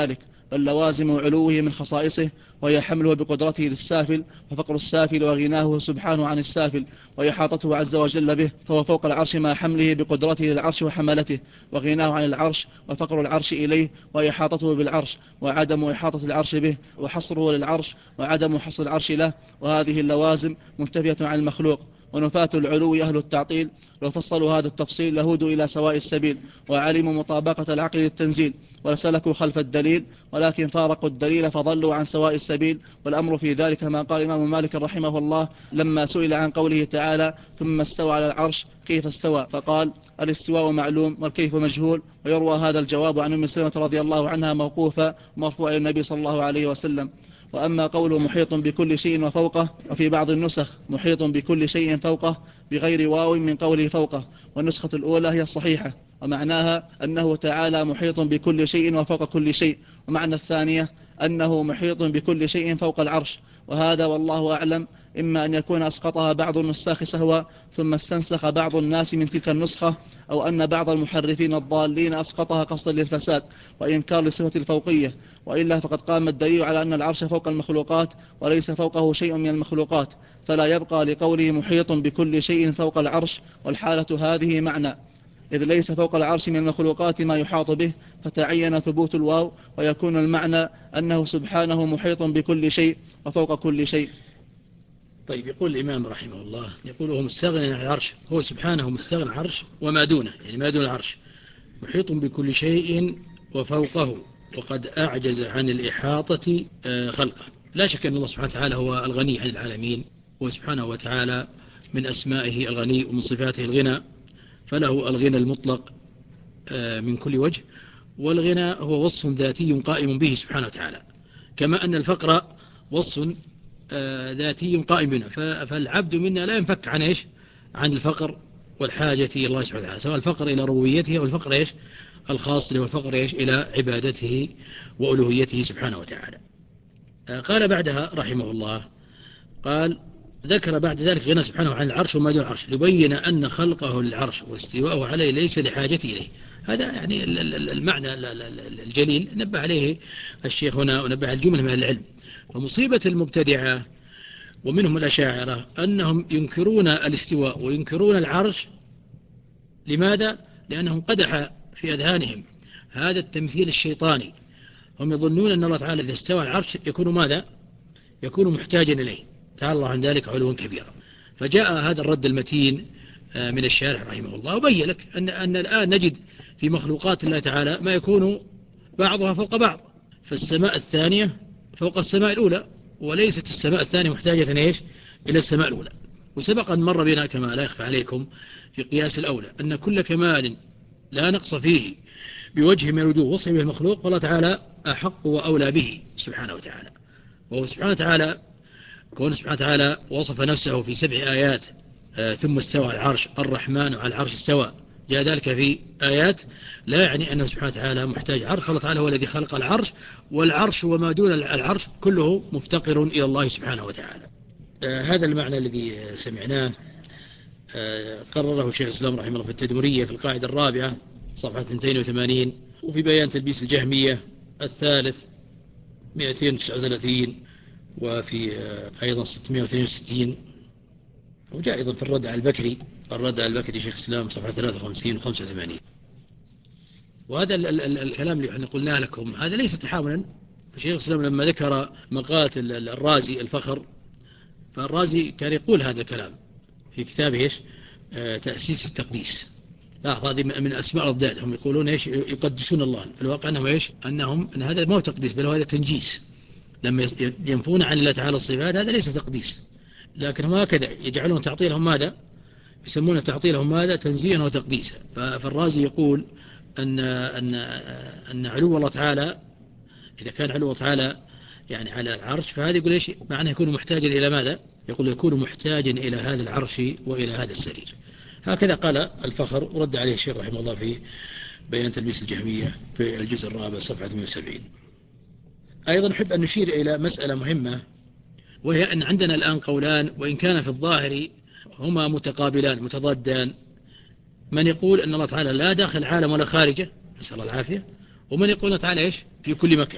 بل لوازم علوه من خصائصه، وهي حمله بقدرته للسافل، وفقر السافل وغناه سبحانه عن السافل، وإحاطته عز وجل به، فهو فوق العرش مع حمله بقدرته للعرش وحملته، وغناه عن العرش، وفقر العرش إليه، وإحاطته بالعرش، وعدم إحاطة العرش به، وحصره للعرش، وعدم حصر العرش له. وهذه اللوازم منتفية عن المخلوق. ونفاة العلو أهل التعطيل لو فصلوا هذا التفصيل لهودوا إلى سواء السبيل، وعلموا مطابقة العقل للتنزيل، ولسلكوا خلف الدليل، ولكن فارقوا الدليل فضلوا عن سواء السبيل. والأمر في ذلك ما قال الإمام مالك رحمه الله لما سئل عن قوله تعالى ثم استوى على العرش كيف استوى، فقال الاستواء معلوم والكيف مجهول. ويروى هذا الجواب عن أم سلمة رضي الله عنها موقوفا مرفوعا إلى النبي صلى الله عليه وسلم. وأما قوله محيط بكل شيء وفوقه، وفي بعض النسخ محيط بكل شيء فوقه بغير واو من قوله فوقه، والنسخة الأولى هي الصحيحة، ومعناها أنه تعالى محيط بكل شيء وفوق كل شيء. ومعنى الثانية أنه محيط بكل شيء فوق العرش. وهذا والله أعلم إما أن يكون أسقطها بعض النساخ سهوا ثم استنسخ بعض الناس من تلك النسخة، أو أن بعض المحرفين الضالين أسقطها قصدا للفساد وإنكار لصفة الفوقية. وإلا فقد قام الدليل على أن العرش فوق المخلوقات وليس فوقه شيء من المخلوقات، فلا يبقى لقوله محيط بكل شيء فوق العرش والحالة هذه معنى، إذ ليس فوق العرش من المخلوقات ما يحاط به، فتعين ثبوت الواو، ويكون المعنى أنه سبحانه محيط بكل شيء وفوق كل شيء. طيب، يقول الإمام رحمه الله، يقول هو مستغني عن العرش، هو سبحانه مستغني عن العرش وما دونه، يعني ما دون العرش، محيط بكل شيء وفوقه، وقد أعجز عن الإحاطة خلقه. لا شك أن الله سبحانه وتعالى هو الغني عن العالمين، وسبحانه وتعالى من أسمائه الغني ومن صفاته الغنى، فله الغنى المطلق من كل وجه، والغنى هو وصف ذاتي قائم به سبحانه وتعالى، كما أن الفقر وصف ذاتي قائم بنا. فالعبد منا لا ينفك عن إيش؟ عن الفقر والحاجة إلى الله سبحانه وتعالى، سواء الفقر إلى ربوبيته أو الفقر إيش؟ الخاص له، الفقر إيش؟ إلى عبادته وألوهيته سبحانه وتعالى. قال بعدها رحمه الله، قال ذكر بعد ذلك غنى سبحانه عن العرش وما دون العرش، ليبين أن خلقه للعرش واستواءه عليه ليس لحاجته إليه. هذا يعني المعنى الجليل نبه عليه الشيخ هنا، ونبه الجملة من العلم. فمصيبة المبتدعة ومنهم الأشاعرة أنهم ينكرون الاستواء وينكرون العرش. لماذا؟ لأنهم قدح في أذهانهم هذا التمثيل الشيطاني. هم يظنون أن الله تعالى إذا استوى العرش يكون ماذا؟ يكون محتاجا إليه، تعالى الله عن ذلك علوا كبيرا. فجاء هذا الرد المتين من الشارح رحمه الله، وبين لك أن, أن الآن نجد في مخلوقات الله تعالى ما يكون بعضها فوق بعض، فالسماء الثانية فوق السماء الأولى، وليست السماء الثانية محتاجة إيش؟ إلى السماء الأولى. وسبق أن مر بنا كما لا يخفى عليكم في قياس الأولى أن كل كمال لا نقص فيه بوجه من الوجوه وصف به المخلوق، والله تعالى أحق وأولى به سبحانه وتعالى. وهو سبحانه وتعالى كون سبحانه وتعالى وصف نفسه في سبع آيات آه ثم استوى على العرش، الرحمن على العرش استوى، جاء ذلك في آيات، لا يعني أنه سبحانه وتعالى محتاج عرش. فالله تعالى هو الذي خلق العرش، والعرش وما دون العرش كله مفتقر إلى الله سبحانه وتعالى. آه هذا المعنى الذي سمعناه آه قرره شيخ الإسلام رحمه الله في التدمرية في القاعدة الرابعة صفحة اثنين وثمانين، وفي بيان تلبيس الجهمية الثالث مئتين وتسعة وثلاثين، وفي أيضا ستمائة واثنين وستين، وجاء أيضا في الرد على البكري، الرد على البكري شيخ الإسلام صفحة ثلاثة وخمسين وخمسة وثمانين. وهذا ال ال ال الكلام اللي احنا قلنا لكم هذا ليس تحاملا. فشيخ الإسلام لما ذكر مقالة الرازي الفخر، فالرازي كان يقول هذا الكلام في كتابه إيش؟ آه تأسيس التقديس. لاحظ هذه من أسماء الأضداد، هم يقولون إيش؟ يقدسون الله. في الواقع أنهم إيش؟ أنهم أن هذا ما هو تقديس، بل هو هذا تنجيس. لما ينفون عن الله تعالى الصفات هذا ليس تقديس، لكن هم هكذا يجعلون تعطيلهم ماذا؟ يسمون تعطيلهم ماذا؟ تنزيها وتقديسا. فالرازي يقول أن, أن, أن علو الله تعالى إذا كان علو الله تعالى يعني على العرش، فهذا يقول إيش معنى؟ يكون محتاجا إلى ماذا؟ يقول يكون محتاجا إلى هذا العرش وإلى هذا السرير. هكذا قال الفخر، ورد عليه الشيخ رحمه الله في بيان تلبيس الجهمية في الجزء الرابع صفحة مئة وسبعين. أيضا نحب أن نشير إلى مسألة مهمة، وهي أن عندنا الآن قولان، وإن كان في الظاهر هما متقابلان متضادان. من يقول أن الله تعالى لا داخل العالم ولا خارجه، نسأل الله العافية، ومن يقول الله تعالى إيش؟ في كل مكان.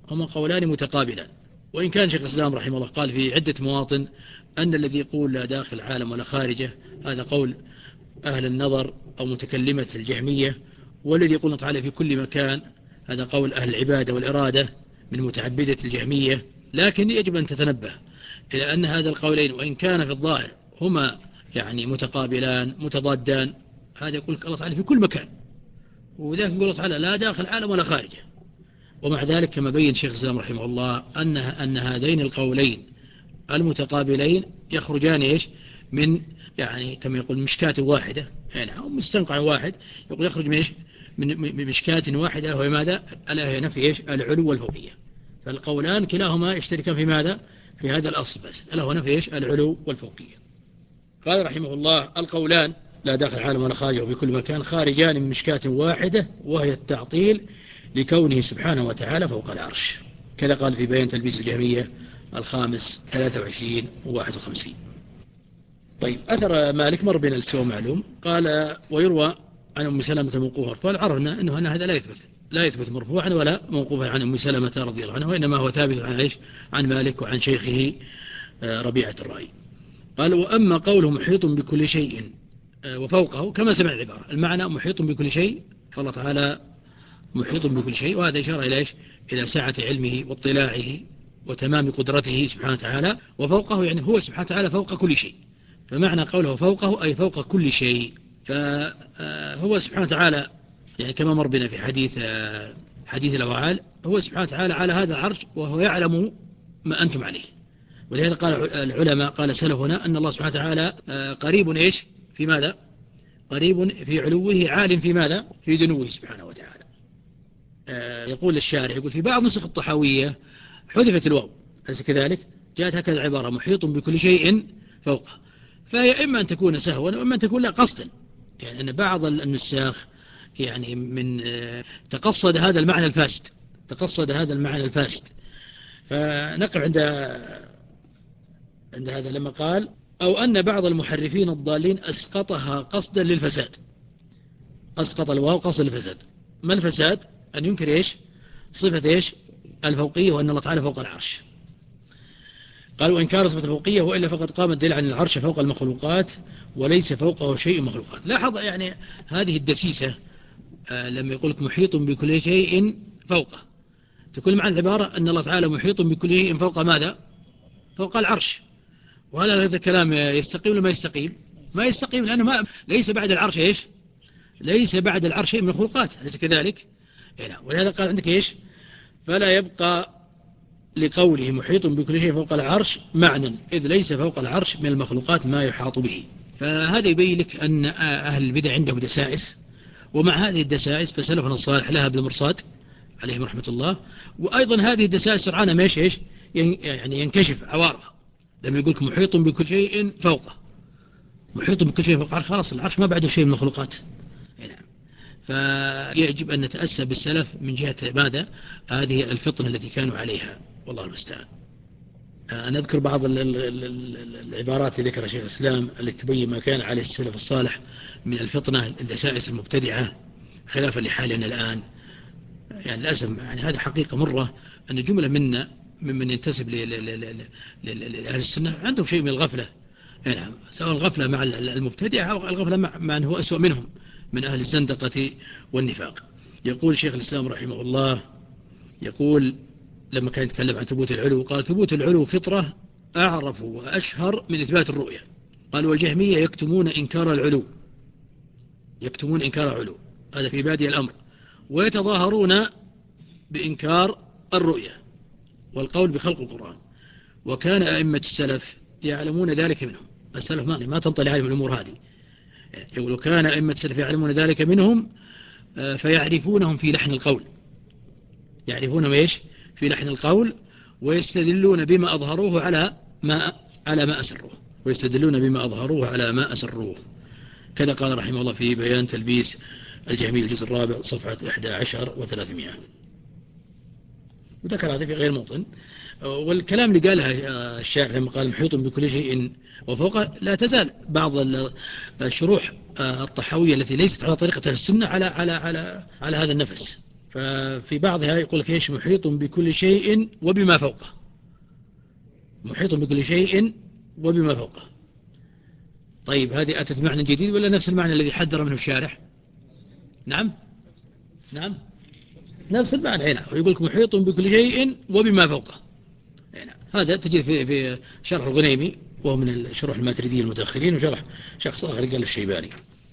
هما قولان متقابلان، وإن كان شيخ الإسلام رحمه الله قال في عدة مواطن أن الذي يقول لا داخل العالم ولا خارجه هذا قول أهل النظر أو متكلمة الجهمية، والذي يقول تعالى في كل مكان هذا قول أهل العبادة والإرادة من متعبدة الجهمية. لكن يجب أن تتنبه إلى أن هذا القولين وإن كان في الظاهر هما يعني متقابلان متضادان، هذا يقول لك الله تعالى في كل مكان، وذلك يقول الله تعالى لا داخل العالم ولا خارجه. ومع ذلك كما بين شيخ الإسلام رحمه الله أن أن هذين القولين المتقابلين يخرجان إيش من يعني كما يقول مشكاة واحدة، يعني أو مستنقع واحد، يقول يخرج من إيش من مشكاة واحدة، وهي ماذا؟ ألا هي نفي إيش العلو والفوقية. فالقولان كلاهما يشتركان في ماذا؟ في هذا الأصل فاسد، ألا هو نفي إيش العلو والفوقية. قال رحمه الله القولان لا داخل العالم ولا خارجه وفي كل مكان خارجان من مشكاة واحدة، وهي التعطيل لكونه سبحانه وتعالى فوق العرش. كذا قال في بيان تلبيس الجهمية الخامس ثلاثة وعشرين وواحد وخمسين. طيب أثر مالك مر بين الاستواء معلوم. قال ويروى عن أم سلمة موقوفا، فعرفنا أنه أن هذا لا يثبت لا يثبت مرفوعا ولا موقوفا عن أم سلمة رضي الله عنها، وإنما هو ثابت عن إيش عن مالك وعن شيخه ربيعة الرأي. قال وأما قوله محيط بكل شيء وفوقه كما سمع العبارة، المعنى محيط بكل شيء، فالله تعالى محيط بكل شيء، وهذا إشارة إلى إيش إلى سعة علمه واطلاعه وتمام قدرته سبحانه وتعالى. وفوقه يعني هو سبحانه وتعالى فوق كل شيء، فمعنى قوله فوقه أي فوق كل شيء. فهو سبحانه وتعالى يعني كما مر بنا في حديث حديث الأوعال، هو سبحانه وتعالى على هذا العرش وهو يعلم ما أنتم عليه. ولهذا قال العلماء قال سلفنا أن الله سبحانه وتعالى قريب إيش في ماذا؟ قريب في علوه عال في ماذا؟ في دنوه سبحانه وتعالى. يقول الشارح يقول في بعض نسخ الطحاوية حذفت الواو، أليس كذلك؟ جاءت هكذا العبارة محيط بكل شيء فوقه، فهي إما أن تكون سهوا وإما أن تكون لا قصدا، يعني أن بعض النساخ يعني من تقصد هذا المعنى الفاسد تقصد هذا المعنى الفاسد. فنقف عند عند هذا لما قال أو أن بعض المحرفين الضالين أسقطها قصدا للفساد، أسقط الواو قصدا للفساد. ما الفساد؟ أن ينكر إيش صفة إيش الفوقية، وأن الله تعالى فوق العرش. قال وإنكار صفة الفوقية وإلا فقد قام الدليل عن العرش فوق المخلوقات وليس فوقه شيء مخلوقات. لاحظ يعني هذه الدسيسة آه لما يقول لك محيط بكل شيء فوقه، تكون معنى العبارة أن الله تعالى محيط بكل شيء فوق ماذا؟ فوق العرش. وهل هذا الكلام يستقيم ولا ما يستقيم؟ ما يستقيم، لأنه ما ليس بعد العرش إيش ليس بعد العرش شيء من الخلقات، أليس كذلك؟ هنا. ولهذا قال عندك إيش فلا يبقى لقوله محيط بكل شيء فوق العرش معنى، إذ ليس فوق العرش من المخلوقات ما يحاط به. فهذا يبين لك أن أهل البدع عندهم دسائس، ومع هذه الدسائس فسلفنا الصالح لها بالمرصاد عليهم رحمة الله. وأيضا هذه الدسائس سرعان ما إيش يعني ينكشف عوارها. لما يقول لك محيط بكل شيء فوقه، محيط بكل شيء فوق العرش، خلاص العرش ما بعده شيء من المخلوقات. نعم. فيجب أن نتأسى بالسلف من جهة ماذا؟ هذه الفطنة التي كانوا عليها، والله المستعان. أنا أذكر بعض العبارات اللي ذكرها شيخ الإسلام التي تبين ما كان عليه السلف الصالح من الفطنة الدسائس المبتدعة خلافا لحالنا الآن. يعني للأسف يعني هذه حقيقة مرة أن جملة منا ممن ينتسب لأهل السنة عندهم شيء من الغفلة، يعني سواء الغفلة مع المبتدعة أو الغفلة مع من هو أسوأ منهم من أهل الزندقة والنفاق. يقول شيخ الإسلام رحمه الله يقول لما كان يتكلم عن ثبوت العلو قال ثبوت العلو فطرة أعرف وأشهر من إثبات الرؤية. قال والجهمية يكتمون إنكار العلو يكتمون إنكار العلو هذا في بادئ الأمر، ويتظاهرون بإنكار الرؤية والقول بخلق القرآن. وكان أئمة السلف يعلمون ذلك منهم. السلف ما, ما تنطلي عليهم الأمور هذه. يقول كان أئمة السلف يعلمون ذلك منهم فيعرفونهم في لحن القول يعرفونهم إيش في لحن القول ويستدلون بما أظهروه على ما على ما أسروه ويستدلون بما أظهروه على ما أسروه. كذا قال رحمه الله في بيان تلبيس الجهمي الجزء الرابع صفحة إحدى عشر وثلاثمائة، وذكر هذا في غير موطن. والكلام اللي قالها الشاعر لما قال محيط بكل شيء وفوقه لا تزال بعض الشروح الطحاوية التي ليست على طريقة السنة على على على على هذا النفس. ففي بعضها يقول لك إيش محيط بكل شيء وبما فوقه، محيط بكل شيء وبما فوقه. طيب هذه أتت معنى جديد ولا نفس المعنى الذي حذر منه الشارح؟ نعم نعم نفس المعنى هنا، ويقول لك محيط بكل شيء وبما فوقه هنا. هذا تجد في في شرح الغنيمي وهو من الشروح الماتريديين المتأخرين، وشرح شخص آخر قال الشيباني.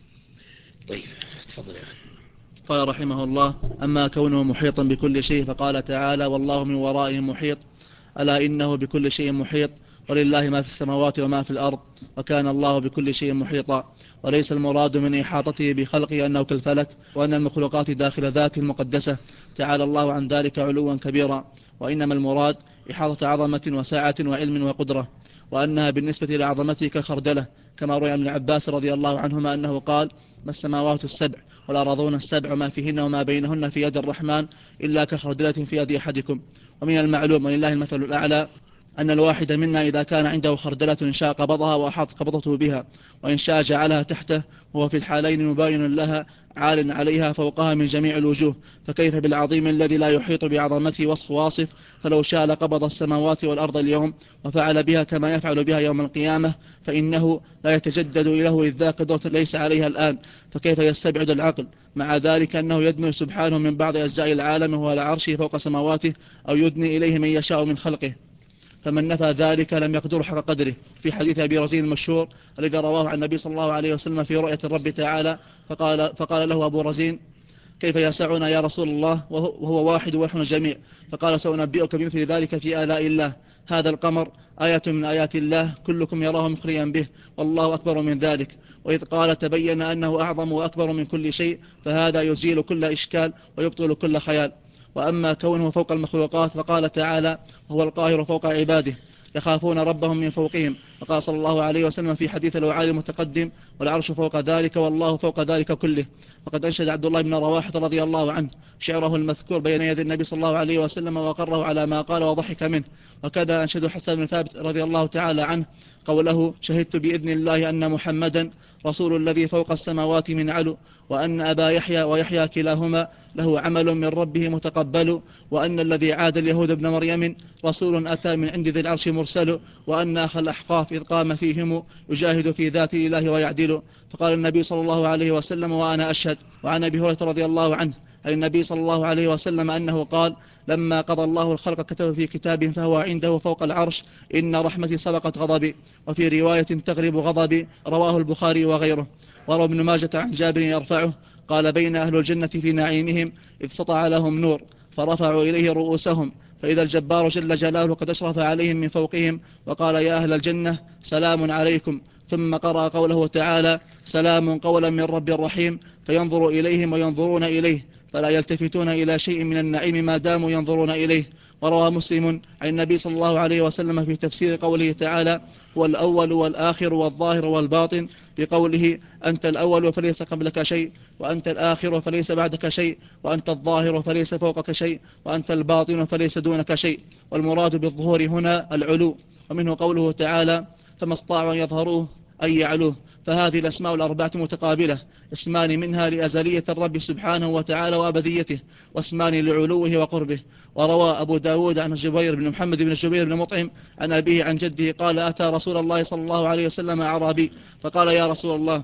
طيب تفضل يا أخي. قال رحمه الله: أما كونه محيطا بكل شيء فقال تعالى: والله من ورائهم محيط، ألا إنه بكل شيء محيط، ولله ما في السماوات وما في الأرض، وكان الله بكل شيء محيطا. وليس المراد من إحاطته بخلقه أنه كالفلك، وأن المخلوقات داخل ذاته المقدسة، تعالى الله عن ذلك علوا كبيرا، وإنما المراد إحاطة عظمة وسعة وعلم وقدرة، وأنها بالنسبة لعظمته كالخردلة، كما روي عن ابن عباس رضي الله عنهما أنه قال: ما السماوات السبع والأرضون السبع ما فيهن وما بينهن في يد الرحمن إلا كخردلة في يد أحدكم. ومن المعلوم ولله المثل الأعلى أن الواحد منا إذا كان عنده خردلة إن شاء قبضها وأحاط قبضته بها، وإن شاء جعلها تحته، وهو في الحالين مباين لها عال عليها فوقها من جميع الوجوه، فكيف بالعظيم الذي لا يحيط بعظمته وصف واصف؟ فلو شاء لقبض السماوات والأرض اليوم وفعل بها كما يفعل بها يوم القيامة، فإنه لا يتجدد له إذ ذاك قدرة ليس عليها الآن، فكيف يستبعد العقل مع ذلك أنه يدنو سبحانه من بعض أجزاء العالم وهو على عرشه فوق سماواته، أو يدني إليه من يشاء من خلقه؟ فمن نفى ذلك لم يقدر حق قدره. في حديث أبي رزين المشهور الذي رواه عن النبي صلى الله عليه وسلم في رؤية الرب تعالى، فقال, فقال له أبو رزين: كيف يسعنا يا رسول الله وهو واحد ونحن جميع؟ فقال: سأنبئك بمثل ذلك في آلاء الله. هذا القمر آية من آيات الله كلكم يراه مخريا به، والله أكبر من ذلك. وإذ قال: تبين أنه أعظم وأكبر من كل شيء، فهذا يزيل كل إشكال ويبطل كل خيال. وأما كونه فوق المخلوقات فقال تعالى: هو القاهر فوق عباده يخافون ربهم من فوقهم. وقال صلى الله عليه وسلم في حديث الوعالي المتقدم: والعرش فوق ذلك والله فوق ذلك كله. وقد أنشد عبد الله بن رواحة رضي الله عنه شعره المذكور بين يدي النبي صلى الله عليه وسلم وقره على ما قال وضحك منه. وكذا أنشد حسن بن ثابت رضي الله تعالى عنه قوله: شهدت بإذن الله أن محمدا رسول الذي فوق السماوات من علو، وأن أبا يحيى ويحيى كلاهما له عمل من ربه متقبل، وأن الذي عاد اليهود ابن مريم رسول أتى من عند ذي العرش مرسل، وأن أخ الأحقاف إذ قام فيهم يجاهد في ذات الله ويعدل. فقال النبي صلى الله عليه وسلم وأنا أشهد. وعن أبي هريرة رضي الله عنه عن النبي صلى الله عليه وسلم أنه قال: لما قضى الله الخلق كتب في كتاب فهو عنده فوق العرش: إن رحمتي سبقت غضبي. وفي رواية: تغلب غضبي. رواه البخاري وغيره. وروى ابن ماجة عن جابر يرفعه قال: بين أهل الجنة في نعيمهم إذ سطع لهم نور فرفعوا إليه رؤوسهم، فإذا الجبار جل جلاله قد أشرف عليهم من فوقهم وقال: يا أهل الجنة سلام عليكم. ثم قرأ قوله تعالى: سلام قولا من رب رحيم، فينظر إليهم وينظرون إليه فلا يلتفتون إلى شيء من النعيم ما داموا ينظرون إليه. وروى مسلم عن النبي صلى الله عليه وسلم في تفسير قوله تعالى: هو الأول والآخر والظاهر والباطن، بقوله: أنت الأول فليس قبلك شيء، وأنت الآخر فليس بعدك شيء، وأنت الظاهر فليس فوقك شيء، وأنت الباطن فليس دونك شيء. والمراد بالظهور هنا العلو. ومنه قوله تعالى: فما استطاعوا أن يظهروه أي يعلوه. فهذه الأسماء الأربعة متقابلة، اسمان منها لأزلية الرب سبحانه وتعالى وأبديته، واسمان لعلوه وقربه. وروى أبو داود عن جبير بن محمد بن جبير بن مطعم عن أبيه عن جده قال: أتى رسول الله صلى الله عليه وسلم أعرابي فقال: يا رسول الله،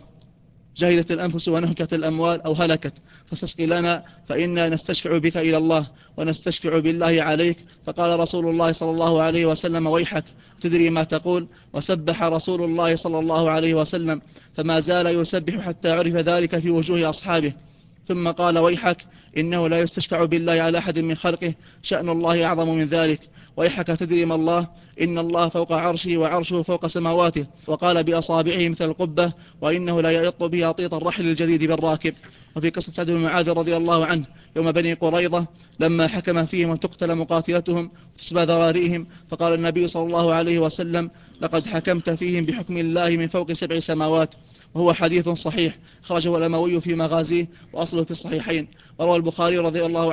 جهدت الأنفس ونهكت الأموال أو هلكت، فاستسقي لنا فإنا نستشفع بك إلى الله ونستشفع بالله عليك. فقال رسول الله صلى الله عليه وسلم: ويحك، تدري ما تقول؟ وسبح رسول الله صلى الله عليه وسلم، فما زال يسبح حتى عرف ذلك في وجوه أصحابه. ثم قال: ويحك، إنه لا يستشفع بالله على أحد من خلقه، شأن الله أعظم من ذلك. ويحك، تدري ما الله؟ إن الله فوق عرشه وعرشه فوق سماواته. وقال بأصابعه مثل القبة: وإنه لا يطل به طيط الرحل الجديد بالراكب. وفي قصة سعد بن معاذ رضي الله عنه يوم بني قريظة لما حكم فيهم أن تقتل مقاتلتهم وتسبى ذراريهم، فقال النبي صلى الله عليه وسلم: لقد حكمت فيهم بحكم الله من فوق سبع سماوات. وهو حديث صحيح خرجه الأموي في مغازيه وأصله في الصحيحين. وروى البخاري رضي الله عنه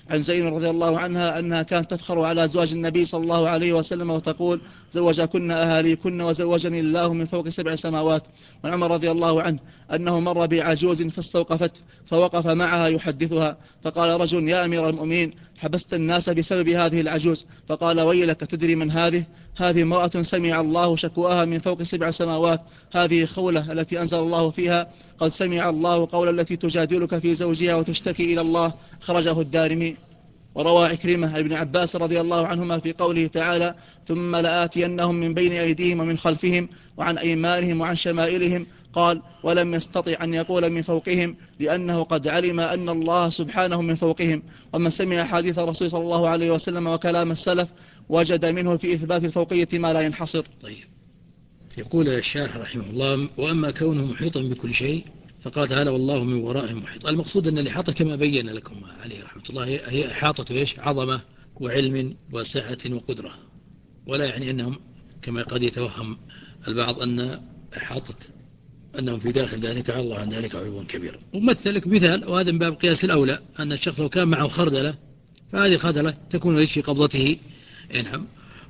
عن زينب رضي الله عنها أنها كانت تفخر على أزواج النبي صلى الله عليه وسلم وتقول زوجكن أهاليكن وزوجني الله من فوق سبع سماوات. وعن عمر رضي الله عنه أنه مر بعجوز فاستوقفت فوقف معها يحدثها فقال رجل يا أمير المؤمنين حبست الناس بسبب هذه العجوز. فقال ويلك تدري من هذه؟ هذه امرأة سمع الله شكواها من فوق سبع سماوات. هذه خولة التي أنزل الله فيها قد سمع الله قول التي تجادلك في زوجها وتشتكي إلى الله. خرجه الدارمي. وروى عكرمة عن ابن عباس رضي الله عنهما في قوله تعالى ثم لآتينهم من بين أيديهم ومن خلفهم وعن أيمانهم وعن شمائلهم قال ولم يستطع أن يقول من فوقهم لأنه قد علم أن الله سبحانه من فوقهم. ومن سمع حديث الرسول صلى الله عليه وسلم وكلام السلف وجد منه في إثبات الفوقية ما لا ينحصر. طيب، يقول الشارح رحمه الله وأما كونه محيطا بكل شيء فقال تعالى والله من ورائهم محيط. المقصود أن الإحاطة كما بين لكم عليه رحمة الله هي إحاطة إيش؟ عظمة وعلم وسعة وقدرة، ولا يعني أنهم كما قد يتوهم البعض أن إحاطة أنهم في داخل ذلك تعالى الله عن ذلك علوا كبيرا. ومثل لك مثال، وهذا من باب قياس الأولى، أن الشخص لو كان معه خردلة فهذه خردلة تكون إيش في قبضته، نعم،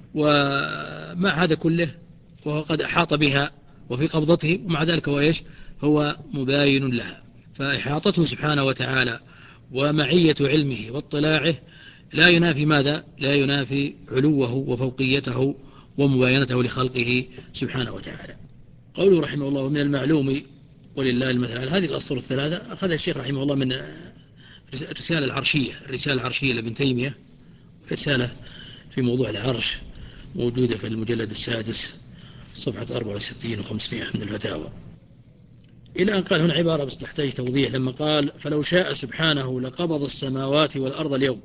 ومع هذا كله وهو قد أحاط بها وفي قبضته ومع ذلك هو إيش؟ هو مباين لها. فإحاطته سبحانه وتعالى ومعية علمه واطلاعه لا ينافي ماذا؟ لا ينافي علوه وفوقيته ومباينته لخلقه سبحانه وتعالى. قوله رحمه الله من المعلوم ولله المثل على هذه الأسطر الثلاثة أخذ الشيخ رحمه الله من الرسالة العرشية الرسالة العرشية لابن تيمية، رسالة في موضوع العرش موجودة في المجلد السادس صفحة أربعة وستين وخمسمائة من الفتاوى، إلى أن قال هنا عبارة بس تحتاج توضيح لما قال فلو شاء سبحانه لقبض السماوات والأرض اليوم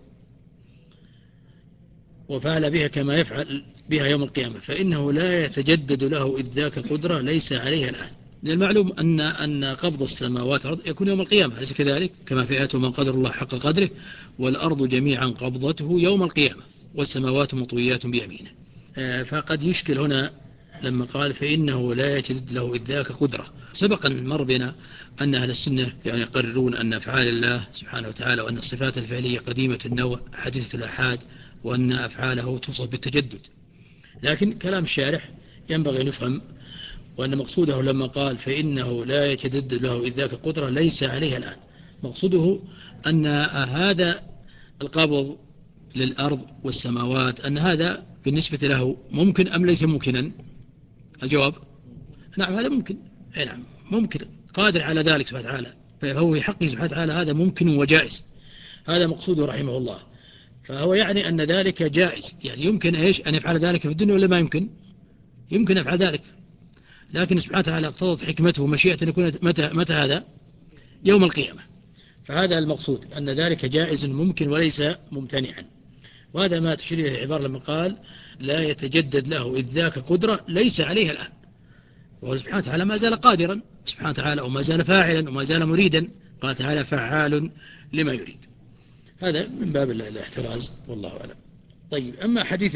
وفعل بها كما يفعل بها يوم القيامة فإنه لا يتجدد له إذ ذاك قدرة ليس عليها الآن. من المعلوم أن أن قبض السماوات والأرض يكون يوم القيامة، أليس كذلك؟ كما في آية من قدر الله حق قدره والأرض جميعا قبضته يوم القيامة والسماوات مطويات بيمينه. فقد يشكل هنا لما قال فإنه لا يتجدد له إذ ذاك قدرة. سبق أن مر بنا أن أهل السنة يعني يقررون أن أفعال الله سبحانه وتعالى وأن الصفات الفعلية قديمة النوع حديثة الآحاد وأن أفعاله توصف بالتجدد، لكن كلام الشارح ينبغي أن يفهم وأن مقصوده لما قال فإنه لا يتجدد له إذ ذاك قدرة ليس عليها الآن، مقصوده أن هذا القبض للأرض والسماوات أن هذا بالنسبة له ممكن أم ليس ممكنا؟ الجواب نعم هذا ممكن، نعم ممكن، قادر على ذلك سبحانه وتعالى، فهو في حقه سبحانه وتعالى هذا ممكن وجائز، هذا مقصوده رحمه الله. فهو يعني أن ذلك جائز، يعني يمكن إيش أن يفعل ذلك في الدنيا ولا ما يمكن؟ يمكن أفعل ذلك، لكن سبحانه وتعالى اقتضت حكمته ومشيئة أن يكون متى, متى هذا؟ يوم القيامة. فهذا المقصود أن ذلك جائز ممكن وليس ممتنعا، وهذا ما تشير إليه العبارة لما قال لا يتجدد له إذ ذاك قدرة ليس عليها الآن، وهو سبحانه وتعالى ما زال قادرا سبحانه وتعالى وما زال فاعلا وما زال مريدا، قال تعالى فعال لما يريد. هذا من باب الاحتراز والله أعلم. طيب، أما حديث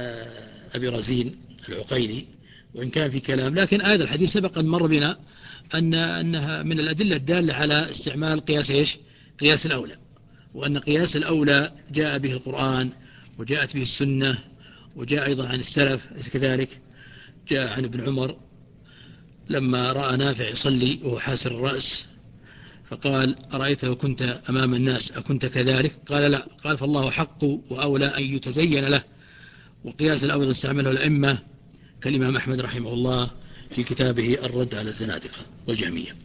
أبي رزين العقيلي وإن كان في كلام، لكن هذا الحديث سبق أن مر بنا أن أنها من الأدلة الدالة على استعمال قياس إيش؟ قياس الأولى، وأن قياس الأولى جاء به القرآن وجاءت به السنة وجاء أيضا عن السلف، ليس كذلك؟ جاء عن ابن عمر لما رأى نافع يصلي وهو حاسر الرأس فقال أرأيته كنت أمام الناس أكنت كذلك؟ قال لا، قال فالله حق وأولى أن يتزين له. وقياس الأول استعمله الأئمة كالإمام أحمد رحمه الله في كتابه الرد على الزنادقة والجهمية.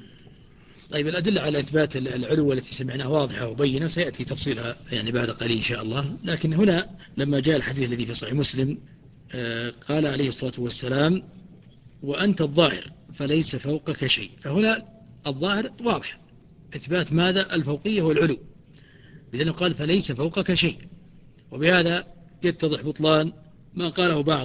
طيب، الأدلة على إثبات العلو التي سمعناها واضحة وبينة سيأتي تفصيلها يعني بعد قليل إن شاء الله، لكن هنا لما جاء الحديث الذي في صحيح مسلم قال عليه الصلاة والسلام وأنت الظاهر فليس فوقك شيء، فهنا الظاهر واضح إثبات ماذا؟ الفوقية والعلو، لأنه قال فليس فوقك شيء، وبهذا يتضح بطلان ما قاله بعض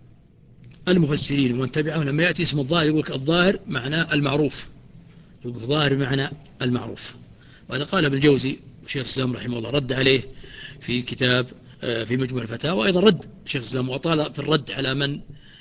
المفسرين ومن تبعهم لما يأتي اسم الظاهر يقول الظاهر معناه المعروف، يقول ظاهر بمعنى المعروف، وهذا قال ابن الجوزي وشيخ الإسلام رحمه الله رد عليه في كتاب في مجموع الفتاوى، وأيضا رد شيخ الإسلام وأطال في الرد على من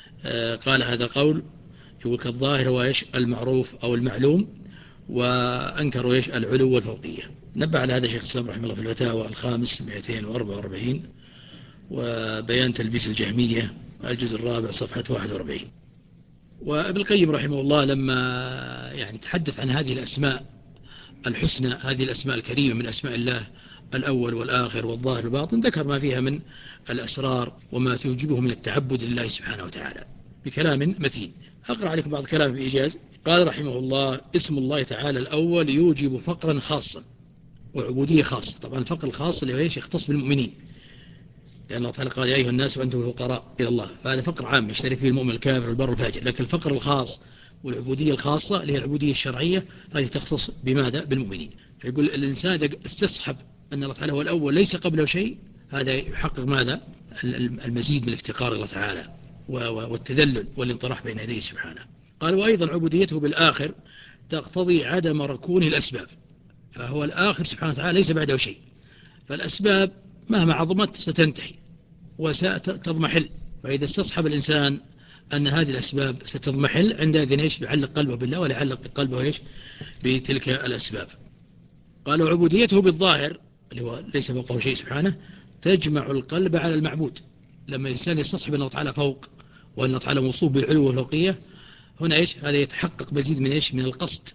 قال هذا القول، يقول الظاهر هو إيش؟ المعروف أو المعلوم، وأنكروا إيش؟ العلو والفوقية. نبه على هذا شيخ الإسلام رحمه الله في الفتاوى الخامس مئتين وأربعة وأربعين وبيان تلبيس الجهمية الجزء الرابع صفحة واحد وأربعين. وابن القيم رحمه الله لما يعني تحدث عن هذه الأسماء الحسنى، هذه الأسماء الكريمة من أسماء الله الأول والآخر والظاهر والباطن، ذكر ما فيها من الأسرار وما توجبه من التعبد لله سبحانه وتعالى بكلام متين. أقرأ عليكم بعض كلامه بإيجاز. قال رحمه الله: اسم الله تعالى الأول يوجب فقرا خاصا وعبودية خاصة. طبعا الفقر الخاص اللي هو ايش؟ يختص بالمؤمنين، لأن الله تعالى قال: يا أيها الناس وأنتم الفقراء إلى الله، فهذا فقر عام يشترك فيه المؤمن الكافر والبر والفاجر. لكن الفقر الخاص والعبودية الخاصة اللي هي العبودية الشرعية هذه تختص بماذا؟ بالمؤمنين. فيقول الإنسان إذا استصحب أن الله تعالى هو الأول ليس قبله شيء، هذا يحقق ماذا؟ المزيد من الافتقار إلى الله تعالى والتذلل والانطراح بين يديه سبحانه. قال: وأيضا عبوديته بالآخر تقتضي عدم ركونه الأسباب، فهو الآخر سبحانه وتعالى ليس بعده شيء، فالأسباب مهما عظمت ستنتهي وستضمحل. فإذا استصحب الإنسان أن هذه الأسباب ستضمحل عندئذ ايش؟ يعلق قلبه بالله ولا يعلق قلبه ايش؟ بتلك الأسباب. قالوا: عبوديته بالظاهر اللي هو ليس فوقه شيء سبحانه تجمع القلب على المعبود. لما الإنسان يستصحب أن الله تعالى فوق وأن الله تعالى موصوف بالعلو والفوقية، هنا ايش؟ هذا يتحقق مزيد من ايش؟ من القصد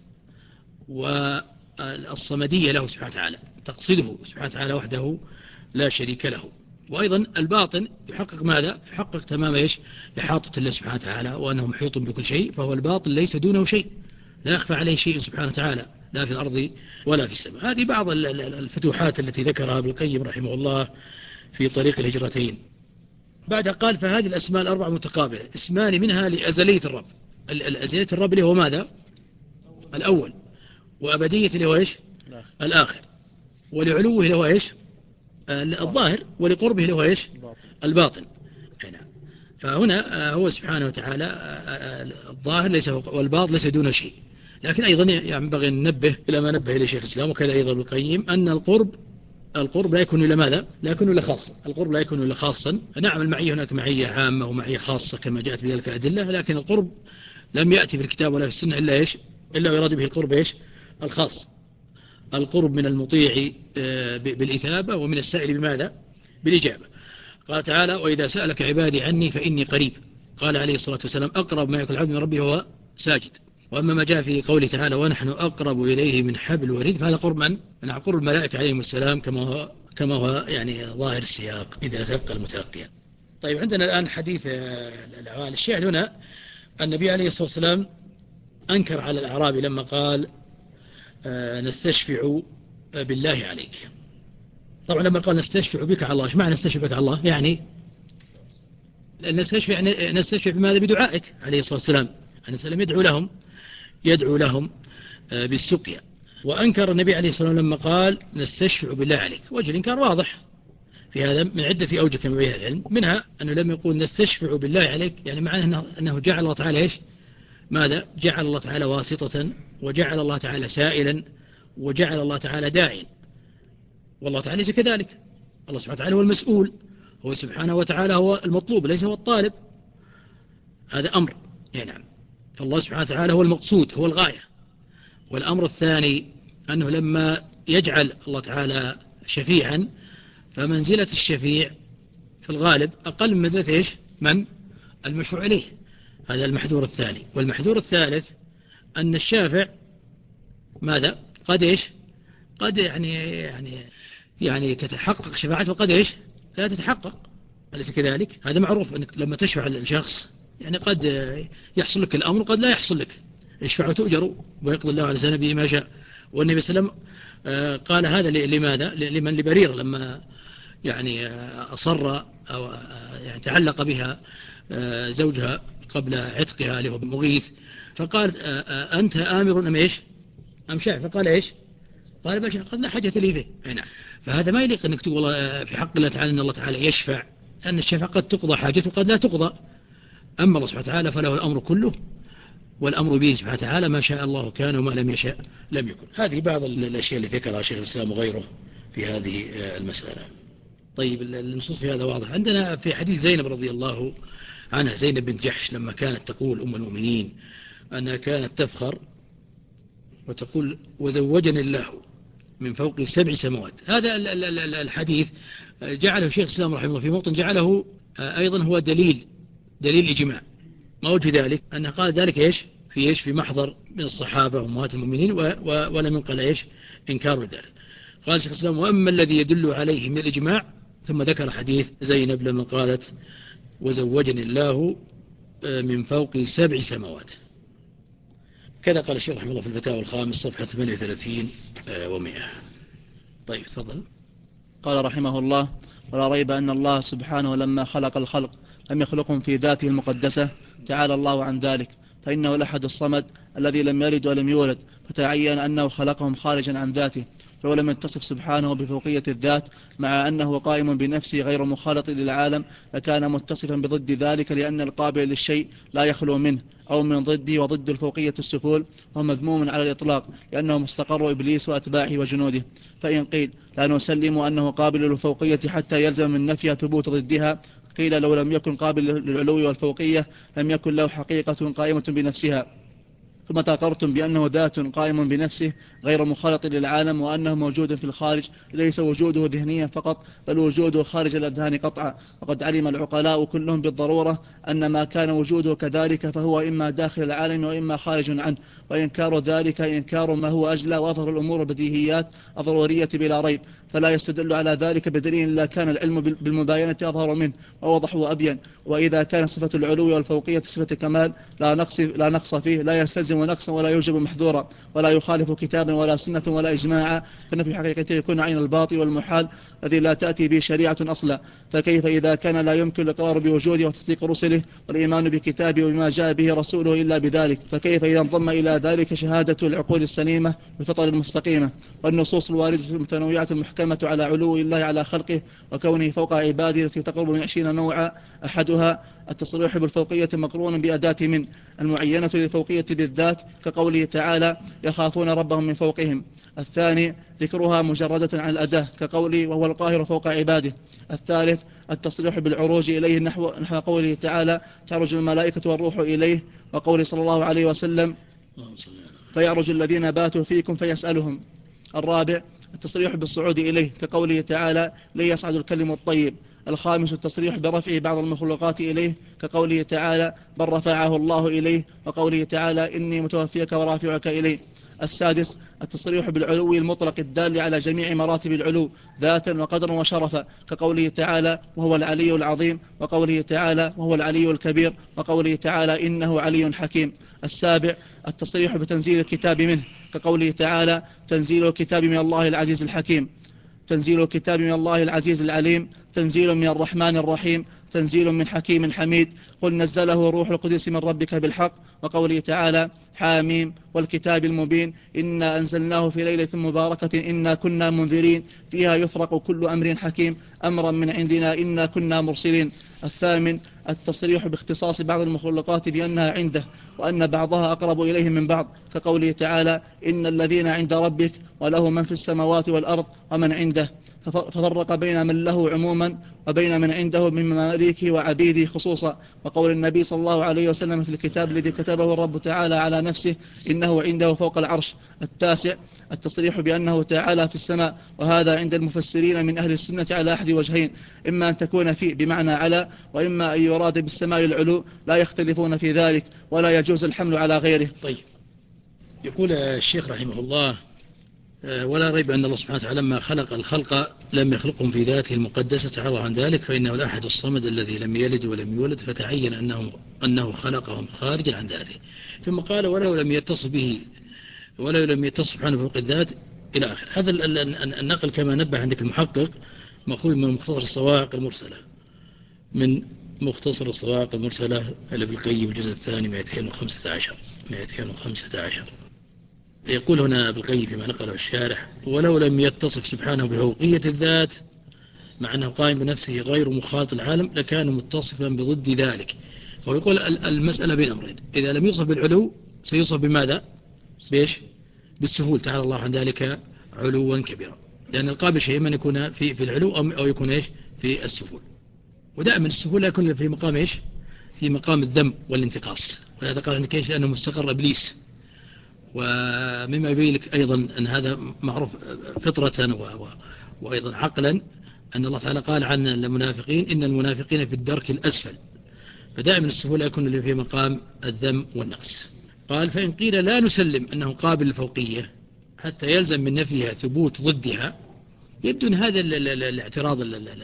والصمدية له سبحانه وتعالى، تقصده سبحانه وتعالى وحده لا شريك له. وأيضا الباطن يحقق ماذا؟ يحقق تمام ايش؟ إحاطة الله سبحانه وتعالى وأنه محيط بكل شيء، فهو الباطن ليس دونه شيء، لا يخفى عليه شيء سبحانه وتعالى لا في الأرض ولا في السماء. هذه بعض الفتوحات التي ذكرها ابن القيم رحمه الله في طريق الهجرتين. بعد قال: فهذه الأسماء الأربع متقابلة، اسمان منها لأزلية الرب. الأزلية الرب اللي هو ماذا؟ الأول، وأبدية اللي هو إيش؟ الآخر، ولعلوه اللي هو إيش؟ الظاهر، ولقربه اللي هو إيش؟ الباطن. هنا فهنا هو سبحانه وتعالى الظاهر ليس والباطن ليس دون شيء. لكن أيضا ينبغي أن ننبه إلى ما نبه إليه شيخ الإسلام وكذا أيضا ابن القيم، أن القرب القرب لا يكون إلا ماذا؟ لا يكون إلا خاصا. القرب لا يكون إلا خاصا. نعم المعية هناك معية عامة ومعية خاصة كما جاءت بذلك الأدلة، لكن القرب لم يأتي في الكتاب ولا في السنة إلا إيش؟ إلا يراد به القرب إيش؟ الخاص. القرب من المطيع بالإثابة ومن السائل بماذا؟ بالإجابة. قال تعالى: وإذا سألك عبادي عني فإني قريب. قال عليه الصلاة والسلام: أقرب ما يكون العبد من ربه هو ساجد. وأما ما جاء في قوله تعالى: ونحن أقرب إليه من حبل الوريد، فهذا قرب من؟ من قرب الملائكة عليهم السلام كما هو كما هو يعني ظاهر السياق إذا تلقى المتلقيا. طيب عندنا الآن حديث الأعوال. الشاهد هنا النبي عليه الصلاة والسلام أنكر على الأعرابي لما قال: نستشفع بالله عليك. طبعا لما قال نستشفع بك على الله، ايش معنى نستشفع بك على الله؟ يعني نستشفع يعني نستشفع بماذا؟ بدعائك عليه الصلاة والسلام. النبي صلى يدعو لهم يدعو لهم بالسقيا. وأنكر النبي عليه الصلاة والسلام لما قال نستشفع بالله عليك. وجه الإنكار واضح في هذا من عدة أوجه كما بين العلم، منها أنه لم يقول نستشفع بالله عليك، يعني معنى أنه, أنه جعل الله تعالى إيش؟ ماذا؟ جعل الله تعالى واسطة، وجعل الله تعالى سائلا، وجعل الله تعالى داعيا. والله تعالى ليس كذلك. الله سبحانه وتعالى هو المسؤول، هو سبحانه وتعالى هو المطلوب ليس هو الطالب. هذا أمر. يعني نعم. فالله سبحانه وتعالى هو المقصود، هو الغاية. والأمر الثاني أنه لما يجعل الله تعالى شفيعا، فمنزلة الشفيع في الغالب أقل من منزلة إيش؟ من؟ المشروع إليه. هذا المحذور الثاني. والمحذور الثالث أن الشافع ماذا؟ قد إيش؟ قد يعني يعني يعني تتحقق شفاعته وقد إيش؟ لا تتحقق. أليس كذلك؟ هذا معروف أنك لما تشفع للشخص يعني قد يحصل لك الأمر وقد لا يحصل لك. اشفعوا تؤجروا ويقضي الله على لسان نبيه ما شاء. والنبي صلى الله عليه وسلم قال هذا لماذا؟ لمن لبريرة لما يعني أصر أو يعني تعلق بها زوجها قبل عتقها له مغيث، فقال أنت آمر أم إيش؟ أم شاء؟ فقال إيش؟ قال بل قد لا حاجة لي فيه. نعم. فهذا ما يليق أنك تقول في حق الله تعالى أن الله تعالى يشفع، أن الشفاعة قد تقضى حاجته وقد لا تقضى. أما الله سبحانه وتعالى فله الأمر كله، والأمر به سبحانه وتعالى ما شاء الله كان وما لم يشاء لم يكن. هذه بعض الأشياء اللي ذكرها شيخ الإسلام وغيره في هذه المسألة. طيب النصوص في هذا واضح. عندنا في حديث زينب رضي الله عنها، زينب بنت جحش لما كانت تقول أم المؤمنين أنها كانت تفخر وتقول وزوجني الله من فوق سبع سماوات. هذا الحديث جعله شيخ الإسلام رحمه الله في موطن جعله أيضا هو دليل دليل إجماع. ما وجه ذلك؟ أنه قال ذلك إيش في إيش في محضر من الصحابة وأمهات المؤمنين ولم ينقل إيش إنكار ذلك. قال شيخ الإسلام وأما الذي يدل عليه من الإجماع، ثم ذكر حديث زينب لما قالت وزوجني الله من فوق سبع سماوات. كذا قال الشيخ رحمه الله في الفتاوى الخامس صفحة ثمانية وثلاثين ومئة. طيب تفضل. قال رحمه الله ولا ريب أن الله سبحانه لما خلق الخلق لم يخلقهم في ذاته المقدسة، تعالى الله عن ذلك، فإنه الأحد الصمد الذي لم يلد ولم يولد، فتعين أنه خلقهم خارجا عن ذاته. لو لم يتصف سبحانه بفوقية الذات مع أنه قائم بنفسه غير مخالط للعالم لكان متصفا بضد ذلك، لأن القابل للشيء لا يخلو منه أو من ضده، وضد الفوقية السفول هو مذموم على الإطلاق لأنه مستقر إبليس وأتباعه وجنوده. فإن قيل لا نسلم أنه قابل للفوقية حتى يلزم من نفيها ثبوت ضدها، قيل لو لم يكن قابل للعلو والفوقية لم يكن له حقيقة قائمة بنفسها. ثم تقررتم بأنه ذات قائم بنفسه غير مخالط للعالم، وأنه موجود في الخارج، ليس وجوده ذهنيا فقط بل وجوده خارج الأذهان قطعا. وقد علم العقلاء كلهم بالضرورة أن ما كان وجوده كذلك فهو إما داخل العالم وإما خارج عنه، وإنكار ذلك إنكار ما هو أجلى وأظهر الأمور البديهيات الضرورية بلا ريب، فلا يستدل على ذلك بدليل لا كان العلم بالمباينة أظهر منه وأوضح وأبين. وإذا كان صفة العلو والفوقية صفة كمال لا نقص, لا نقص فيه، لا يستلزم نقصا ولا يوجب محذورا ولا يخالف كتابا ولا سنة ولا إجماعا، فإن في حقيقته يكون عين الباطل والمحال الذي لا تأتي به شريعة أصلا. فكيف إذا كان لا يمكن الإقرار بوجوده وتصديق رسله والإيمان بكتابه وبما جاء به رسوله إلا بذلك؟ فكيف إذا انضم إلى ذلك شهادة العقول السليمة والفطر المستقيمة والنصوص الواردة المتنوعة المحكمة على علو الله على خلقه وكونه فوق عباده التي تقرب من عشرين نوعا؟ أحدها التصريح بالفوقية مقرون بأداة من المعينة للفوقية بالذات كقوله تعالى يخافون ربهم من فوقهم. الثاني ذكرها مجردة عن الأداة كقوله وهو القاهر فوق عباده. الثالث التصريح بالعروج إليه نحو, نحو قوله تعالى تعرج الملائكة والروح إليه، وقوله صلى الله عليه وسلم فيعرج الذين باتوا فيكم فيسألهم. الرابع التصريح بالصعود إليه كقوله تعالى ليصعد الكلم الطيب. الخامس التصريح برفع بعض المخلوقات إليه كقوله تعالى بل رفعه الله إليه، وقوله تعالى إني متوفيك ورافعك إليه. السادس التصريح بالعلو المطلق الدال على جميع مراتب العلو ذاتا وقدرا وشرفا كقوله تعالى وهو العلي العظيم، وقوله تعالى وهو العلي الكبير، وقوله تعالى إنه علي حكيم. السابع التصريح بتنزيل الكتاب منه كقوله تعالى تنزيل الكتاب من الله العزيز الحكيم، تنزيل الكتاب من الله العزيز العليم، تنزيل من الرحمن الرحيم، تنزيل من حكيم حميد، قل نزله روح القدس من ربك بالحق، وقوله تعالى حاميم والكتاب المبين إنا أنزلناه في ليلة مباركة إنا كنا منذرين فيها يفرق كل أمر حكيم أمرا من عندنا إنا كنا مرسلين. الثامن التصريح باختصاص بعض المخلوقات بأنها عنده وأن بعضها أقرب إليه من بعض كقوله تعالى إن الذين عند ربك وله من في السماوات والأرض ومن عنده، ففرق بين من له عموما وبين من عنده من مماليكه وعبيده خصوصا، وقول النبي صلى الله عليه وسلم في الكتاب الذي كتبه الرب تعالى على نفسه إنه عنده فوق العرش. التاسع التصريح بأنه تعالى في السماء، وهذا عند المفسرين من أهل السنة على أحد وجهين، إما أن تكون في بمعنى على، وإما أن يراد بالسماء العلو، لا يختلفون في ذلك ولا يجوز الحمل على غيره. طيب يقول الشيخ رحمه الله ولا ريب أن الله سبحانه وتعالى لما خلق الخلق لم يخلقهم في ذاته المقدسة تعالى عن ذلك، فإنه الأحد الصمد الذي لم يلد ولم يولد، فتعين أنه, أنه خلقهم خارجا عن ذاته. ثم قال ولو لم يتصف به ولو لم يتصف سبحانه فوق الذات إلى آخر. هذا النقل كما نبه عندك المحقق مأخوذ من مختصر الصواعق المرسلة، من مختصر الصواعق المرسلة لابن القيم الجزء الثاني مئتين وخمسة عشر مئتين وخمسة عشر. يقول هنا ابن القيم فيما نقله الشارح ولو لم يتصف سبحانه بفوقية الذات مع أنه قائم بنفسه غير مخاط العالم لكان متصفا بضد ذلك. ويقول المسألة بين أمرين، إذا لم يوصف بالعلو سيوصف بماذا؟ بإيش؟ بالسهول تعالى الله عن ذلك علوا كبيرا، لأن القابل شيء من يكون في في العلو أو يكون إيش في السهول، ودائما السهول يكون في مقام إيش في مقام الذم والانتقاص. ولهذا قال عندك إيش لأنه مستقر إبليس ومما يبين لك أيضا أن هذا معروف فطرة و... و... وأيضا عقلا أن الله تعالى قال عن المنافقين إن المنافقين في الدرك الأسفل، فدائما السهولة يكون في مقام الذم والنقص. قال فإن قيل لا نسلم أنه قابل الفوقية حتى يلزم من نفيها ثبوت ضدها، يبدو أن هذا الاعتراض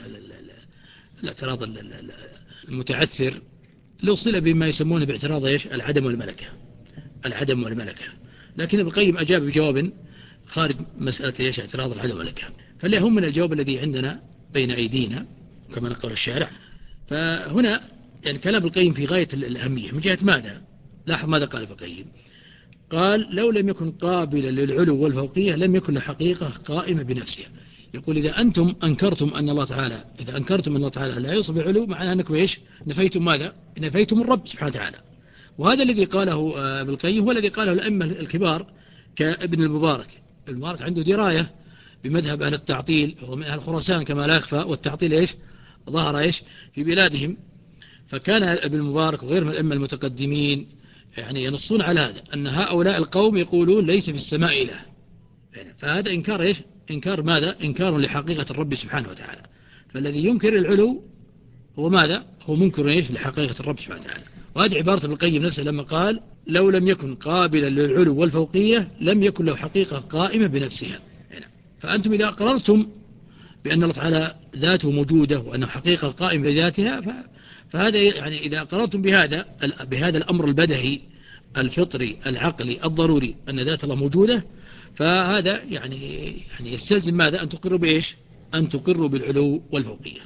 الاعتراض المتعثر لو صل بما يسمونه باعتراض ايش العدم والملكة العدم والملكة لكن ابن القيم أجاب بجواب خارج مسألة ايش اعتراض العدم والملكة. فلا هم من الجواب الذي عندنا بين أيدينا كما نقول الشارع. فهنا يعني كلام ابن القيم في غاية الأهمية من جهة ماذا؟ لاحظ ماذا قال ابن القيم. قال لو لم يكن قابلا للعلو والفوقية لم يكن لحقيقة قائمة بنفسها. يقول إذا أنتم أنكرتم أن الله تعالى إذا أنكرتم أن الله تعالى لا يوصف بعلو، معناه أنكم إيش نفيتم ماذا؟ نفيتم الرب سبحانه وتعالى. وهذا الذي قاله ابن القيم هو الذي قاله الأئمة الكبار كابن المبارك. المبارك عنده دراية بمذهب أهل التعطيل، ومن أهل خراسان كما لا يخفى، والتعطيل إيش ظهر إيش في بلادهم. فكان ابن المبارك وغير من الأئمة المتقدمين يعني ينصون على هذا أن هؤلاء القوم يقولون ليس في السماء إله. فهذا إنكار إيش إنكار ماذا؟ إنكار لحقيقة الرب سبحانه وتعالى. فالذي ينكر العلو هو ماذا؟ هو منكر إيش لحقيقة الرب سبحانه وتعالى. وهذه عبارة ابن القيم نفسه لما قال لو لم يكن قابلا للعلو والفوقية لم يكن له حقيقة قائمة بنفسها. فأنتم إذا أقررتم بأن الله تعالى ذاته موجودة وأنه حقيقة قائمة بذاتها، فهذا يعني إذا أقررتم بهذا بهذا الأمر البدهي الفطري العقلي الضروري أن ذات الله موجودة، فهذا يعني يعني يستلزم ماذا؟ أن تقروا بإيش؟ أن تقروا بالعلو والفوقية.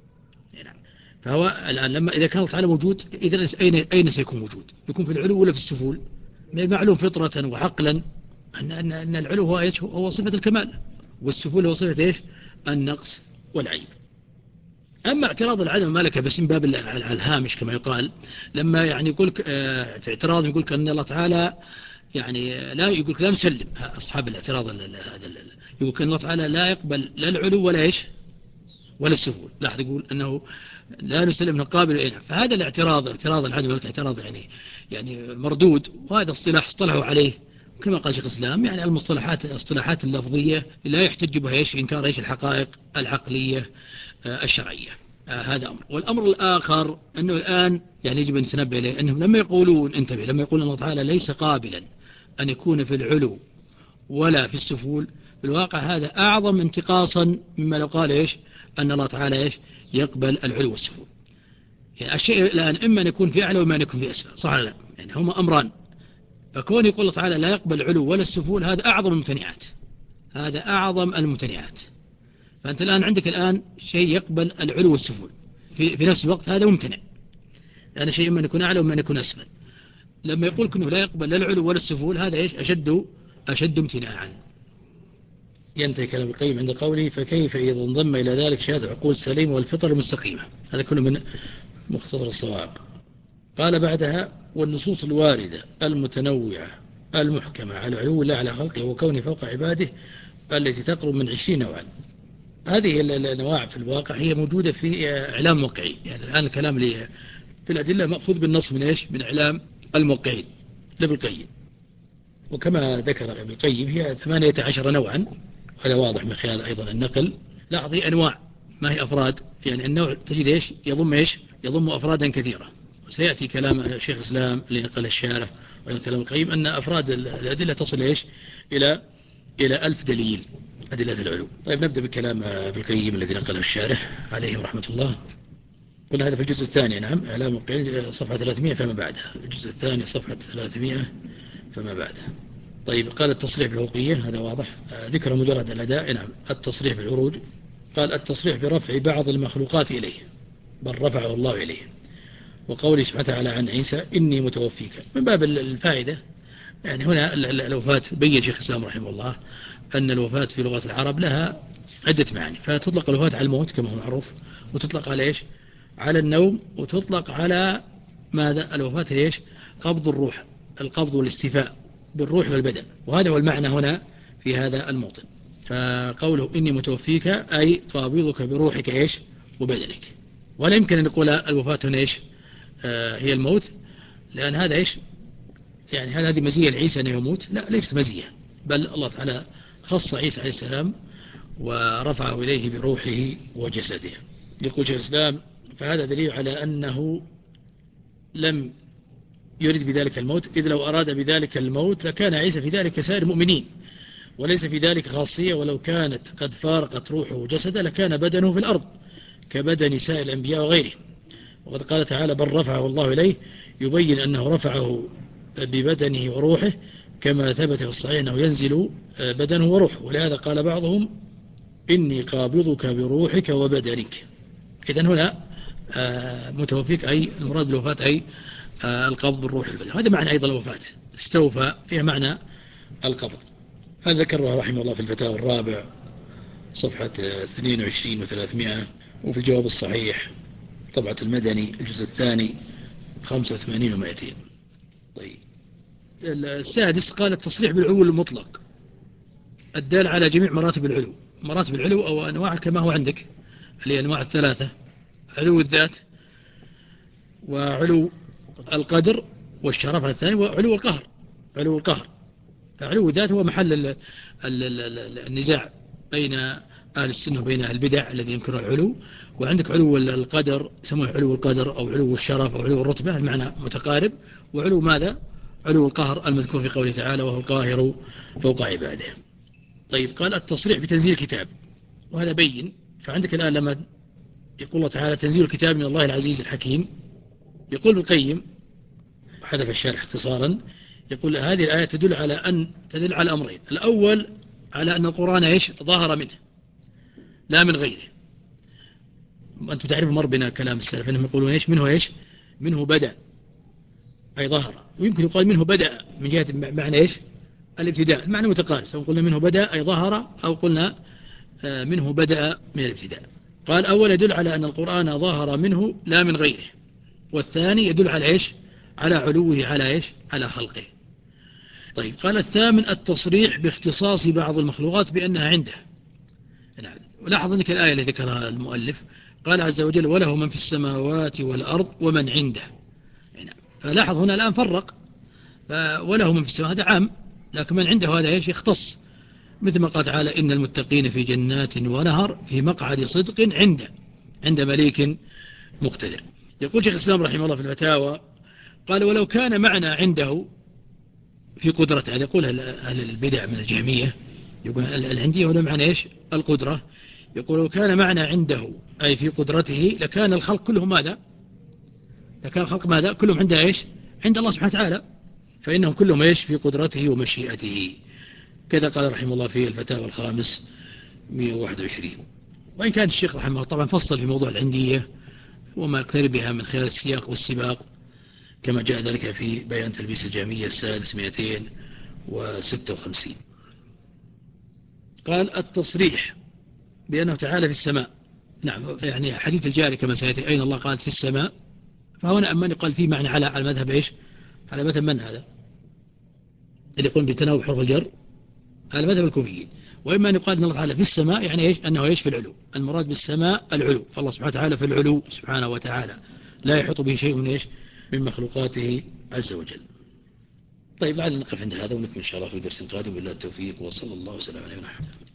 فهو الآن لما إذا كان الله تعالى موجود، إذا أين أين سيكون موجود؟ يكون في العلو ولا في السفول؟ معلوم فطرة وعقلا أن أن أن العلو هو إيش؟ هو صفة الكمال، والسفول هو صفة إيش؟ النقص والعيب. أما اعتراض العدم والملكة بس من باب الهامش كما يقال، لما يعني يقول في اعتراض يقول أن الله تعالى يعني لا يقول لا نسلم أصحاب الاعتراض هذا يقول أن الله تعالى لا يقبل لا العلو ولا إيش ولا السفول. لاحظ يقول أنه لا نسلم نقابل إله. فهذا الاعتراض اعتراض العدم والملكة اعتراض يعني يعني مردود، وهذا اصطلاح اصطلحوا عليه كما قال شيخ الإسلام. يعني المصطلحات الاصطلاحات اللفظية لا يحتج بها إيش إنكار إيش الحقائق العقلية الشرعية. آه هذا أمر. والأمر الآخر أنه الآن يعني يجب أن نتنبه إليه أنهم لما يقولون انتبه لما يقولون الله تعالى ليس قابلا أن يكون في العلو ولا في السفول، في الواقع هذا أعظم انتقاصا مما لو قال إيش أن الله تعالى إيش يقبل العلو والسفول. يعني الشيء الآن إما أن يكون في أعلى وما أن يكون في أسفل، صح ولا لا؟ يعني هما أمران. فكون يقول الله تعالى لا يقبل العلو ولا السفول هذا أعظم الممتنعات، هذا أعظم الممتنعات. فأنت الآن عندك الآن شيء يقبل العلو والسفول في, في نفس الوقت، هذا ممتنع لأن شيء إما أن يكون أعلى وما أن يكون أسفل. لما يقول كأنه لا يقبل لا العلو ولا السفول هذا إيش أشد أشد امتناعا. ينتهي كلام القيم عند قوله فكيف إذا انضم إلى ذلك شهادة العقول السليمة والفطر المستقيمة. هذا كله من مختصر الصواعق. قال بعدها والنصوص الواردة المتنوعة المحكمة على علو الله على خلقه وكونه فوق عباده التي تقرب من عشرين نوعا. هذه الأنواع في الواقع هي موجودة في إعلام موقعي. يعني الآن الكلام لي في الأدلة مأخوذ بالنص من إيش من إعلام الموقعين لابن القيم. وكما ذكر ابن القيم هي ثمانية عشر نوعا، هذا واضح من خلال أيضا النقل. لاحظ هي أنواع ما هي أفراد. يعني النوع تجد إيش يضم إيش يضم أفرادا كثيرة. وسيأتي كلام شيخ الإسلام اللي نقل الشارح وكلام القيم أن أفراد الأدلة تصل إيش إلى إلى ألف دليل أدلة العلو. طيب نبدأ بكلام ابن القيم الذي نقله الشارح عليه رحمة الله. قلنا هذا في الجزء الثاني، نعم إعلام الموقعين صفحة ثلاثمائة فما بعدها، الجزء الثاني صفحة ثلاثمائة فما بعدها. طيب قال التصريح بالفوقية هذا واضح، ذكر مجرد الأداء. نعم التصريح بالعروج. قال التصريح برفع بعض المخلوقات إليه بل رفعه الله إليه. وقوله سبحانه وتعالى عن عيسى إني متوفيك من باب الفائدة. يعني هنا الوفاة بين شيخ الإسلام رحمه الله أن الوفاة في لغة العرب لها عدة معاني. فتطلق الوفاة على الموت كما هو معروف، وتطلق على إيش على النوم، وتطلق على ماذا الوفاة ليش قبض الروح، القبض والاستيفاء بالروح والبدن. وهذا هو المعنى هنا في هذا الموطن. فقوله إني متوفيك أي قابضك بروحك إيش وبدنك. ولا يمكن أن نقول الوفاة هنا إيش آه هي الموت، لأن هذا إيش يعني هل هذه مزية لعيسى أنه يموت؟ لا، ليست مزية، بل الله تعالى خص عيسى عليه السلام ورفعه إليه بروحه وجسده. يقول شيخ الإسلام: فهذا دليل على أنه لم يريد بذلك الموت، إذ لو أراد بذلك الموت لكان عيسى في ذلك كسائر المؤمنين، وليس في ذلك خاصية، ولو كانت قد فارقت روحه وجسده لكان بدنه في الأرض كبدن سائر الأنبياء وغيره. وقد قال تعالى: بل رفعه الله إليه، يبين أنه رفعه ببدنه وروحه، كما ثبت في الصحيح أنه ينزل بدنه وروحه. ولهذا قال بعضهم: إني قابضك بروحك وبدنك. إذن هنا متوفيك، أي المراد بالوفاة أي القبض بالروح والبدن. هذا معنى أيضا الوفاة، استوفى فيها معنى القبض. هذا ذكره رحمه الله في الفتاوى الرابع صفحة اثنين وعشرين وثلاثمائة، وفي الجواب الصحيح طبعة المدني الجزء الثاني خمسة وثمانين ومائتين. طيب، السادس قال: التصريح بالعلو المطلق الدال على جميع مراتب العلو. مراتب العلو أو أنواع كما هو عندك، اللي أنواع الثلاثة: علو الذات، وعلو القدر والشرف الثاني، وعلو القهر. علو القهر، فعلو الذات هو محل ال ال ال النزاع بين أهل السنة وبين أهل البدع الذي ينكر العلو. وعندك علو القدر يسموه علو القدر أو علو الشرف أو علو الرتبة، المعنى متقارب. وعلو ماذا؟ علو القهر المذكور في قوله تعالى: وهو القاهر فوق عباده. طيب، قال: التصريح بتنزيل الكتاب، وهذا بين. فعندك الآن لما يقول الله تعالى: تنزيل الكتاب من الله العزيز الحكيم، يقول ابن القيم حذف الشارح اختصارا، يقول: هذه الآية تدل على أن تدل على أمرين. الأول على أن القرآن إيش؟ ظهر منه لا من غيره. أنتم تعرفوا مر بنا كلام السلف أنهم يقولون إيش؟ منه إيش؟ منه بدأ أي ظهر، ويمكن يقال منه بدأ من جهة معنى إيش؟ الابتداء. المعنى متقارب، سواء قلنا منه بدأ أي ظهر أو قلنا منه بدأ من الابتداء. قال: أول يدل على أن القرآن ظهر منه لا من غيره، والثاني يدل على إيش؟ على علوه على إيش؟ على خلقه. طيب، قال: الثامن التصريح باختصاص بعض المخلوقات بأنها عنده. نعم. ولاحظ أنك الآية التي ذكرها المؤلف قال عز وجل: وله من في السماوات والأرض ومن عنده. نعم. فلاحظ هنا الآن فرق، وله من في السماوات هذا عام، لكن من عنده هذا إيش؟ يختص، مثل ما قال تعالى: إن المتقين في جنات ونهر في مقعد صدق عند عند مليك مقتدر. يقول شيخ الإسلام رحمه الله في الفتاوى: قال: ولو كان معنى عنده في قدرته. هذا يقول أهل البدع من الجهمية، يقول العندية هنا معنى إيش؟ القدرة. يقول: لو كان معنى عنده أي في قدرته لكان الخلق كلهم ماذا؟ لكان الخلق ماذا؟ كلهم عنده إيش؟ عند الله سبحانه وتعالى، فإنهم كلهم إيش؟ في قدرته ومشيئته. كذا قال رحمه الله في الفتاوى الخامس مئة وواحد وعشرين. وإن كان الشيخ رحمه الله طبعا فصل في موضوع العندية وما يقترب بها من خلال السياق والسباق، كما جاء ذلك في بيان تلبيس الجهمية السادس مئتين وستة وخمسين. قال: التصريح بأنه تعالى في السماء. نعم، يعني حديث الجاري كما سيأتي: أين الله؟ قال: في السماء. فهنا أما يقال فيه معنى على على مذهب إيش؟ على مذهب من هذا اللي يقول بتناوب حرف الجر؟ على مذهب الكوفيين. وإما أن يقال أن الله تعالى في السماء، يعني إيش؟ أنه إيش؟ في العلو. المراد بالسماء العلو، فالله سبحانه وتعالى في العلو سبحانه وتعالى، لا يحيط به شيء إيش؟ من مخلوقاته عز وجل. طيب، لعلنا نقف عند هذا ونكمل إن شاء الله في درس قادم. بالله التوفيق، وصلى الله وسلم على نبينا محمد.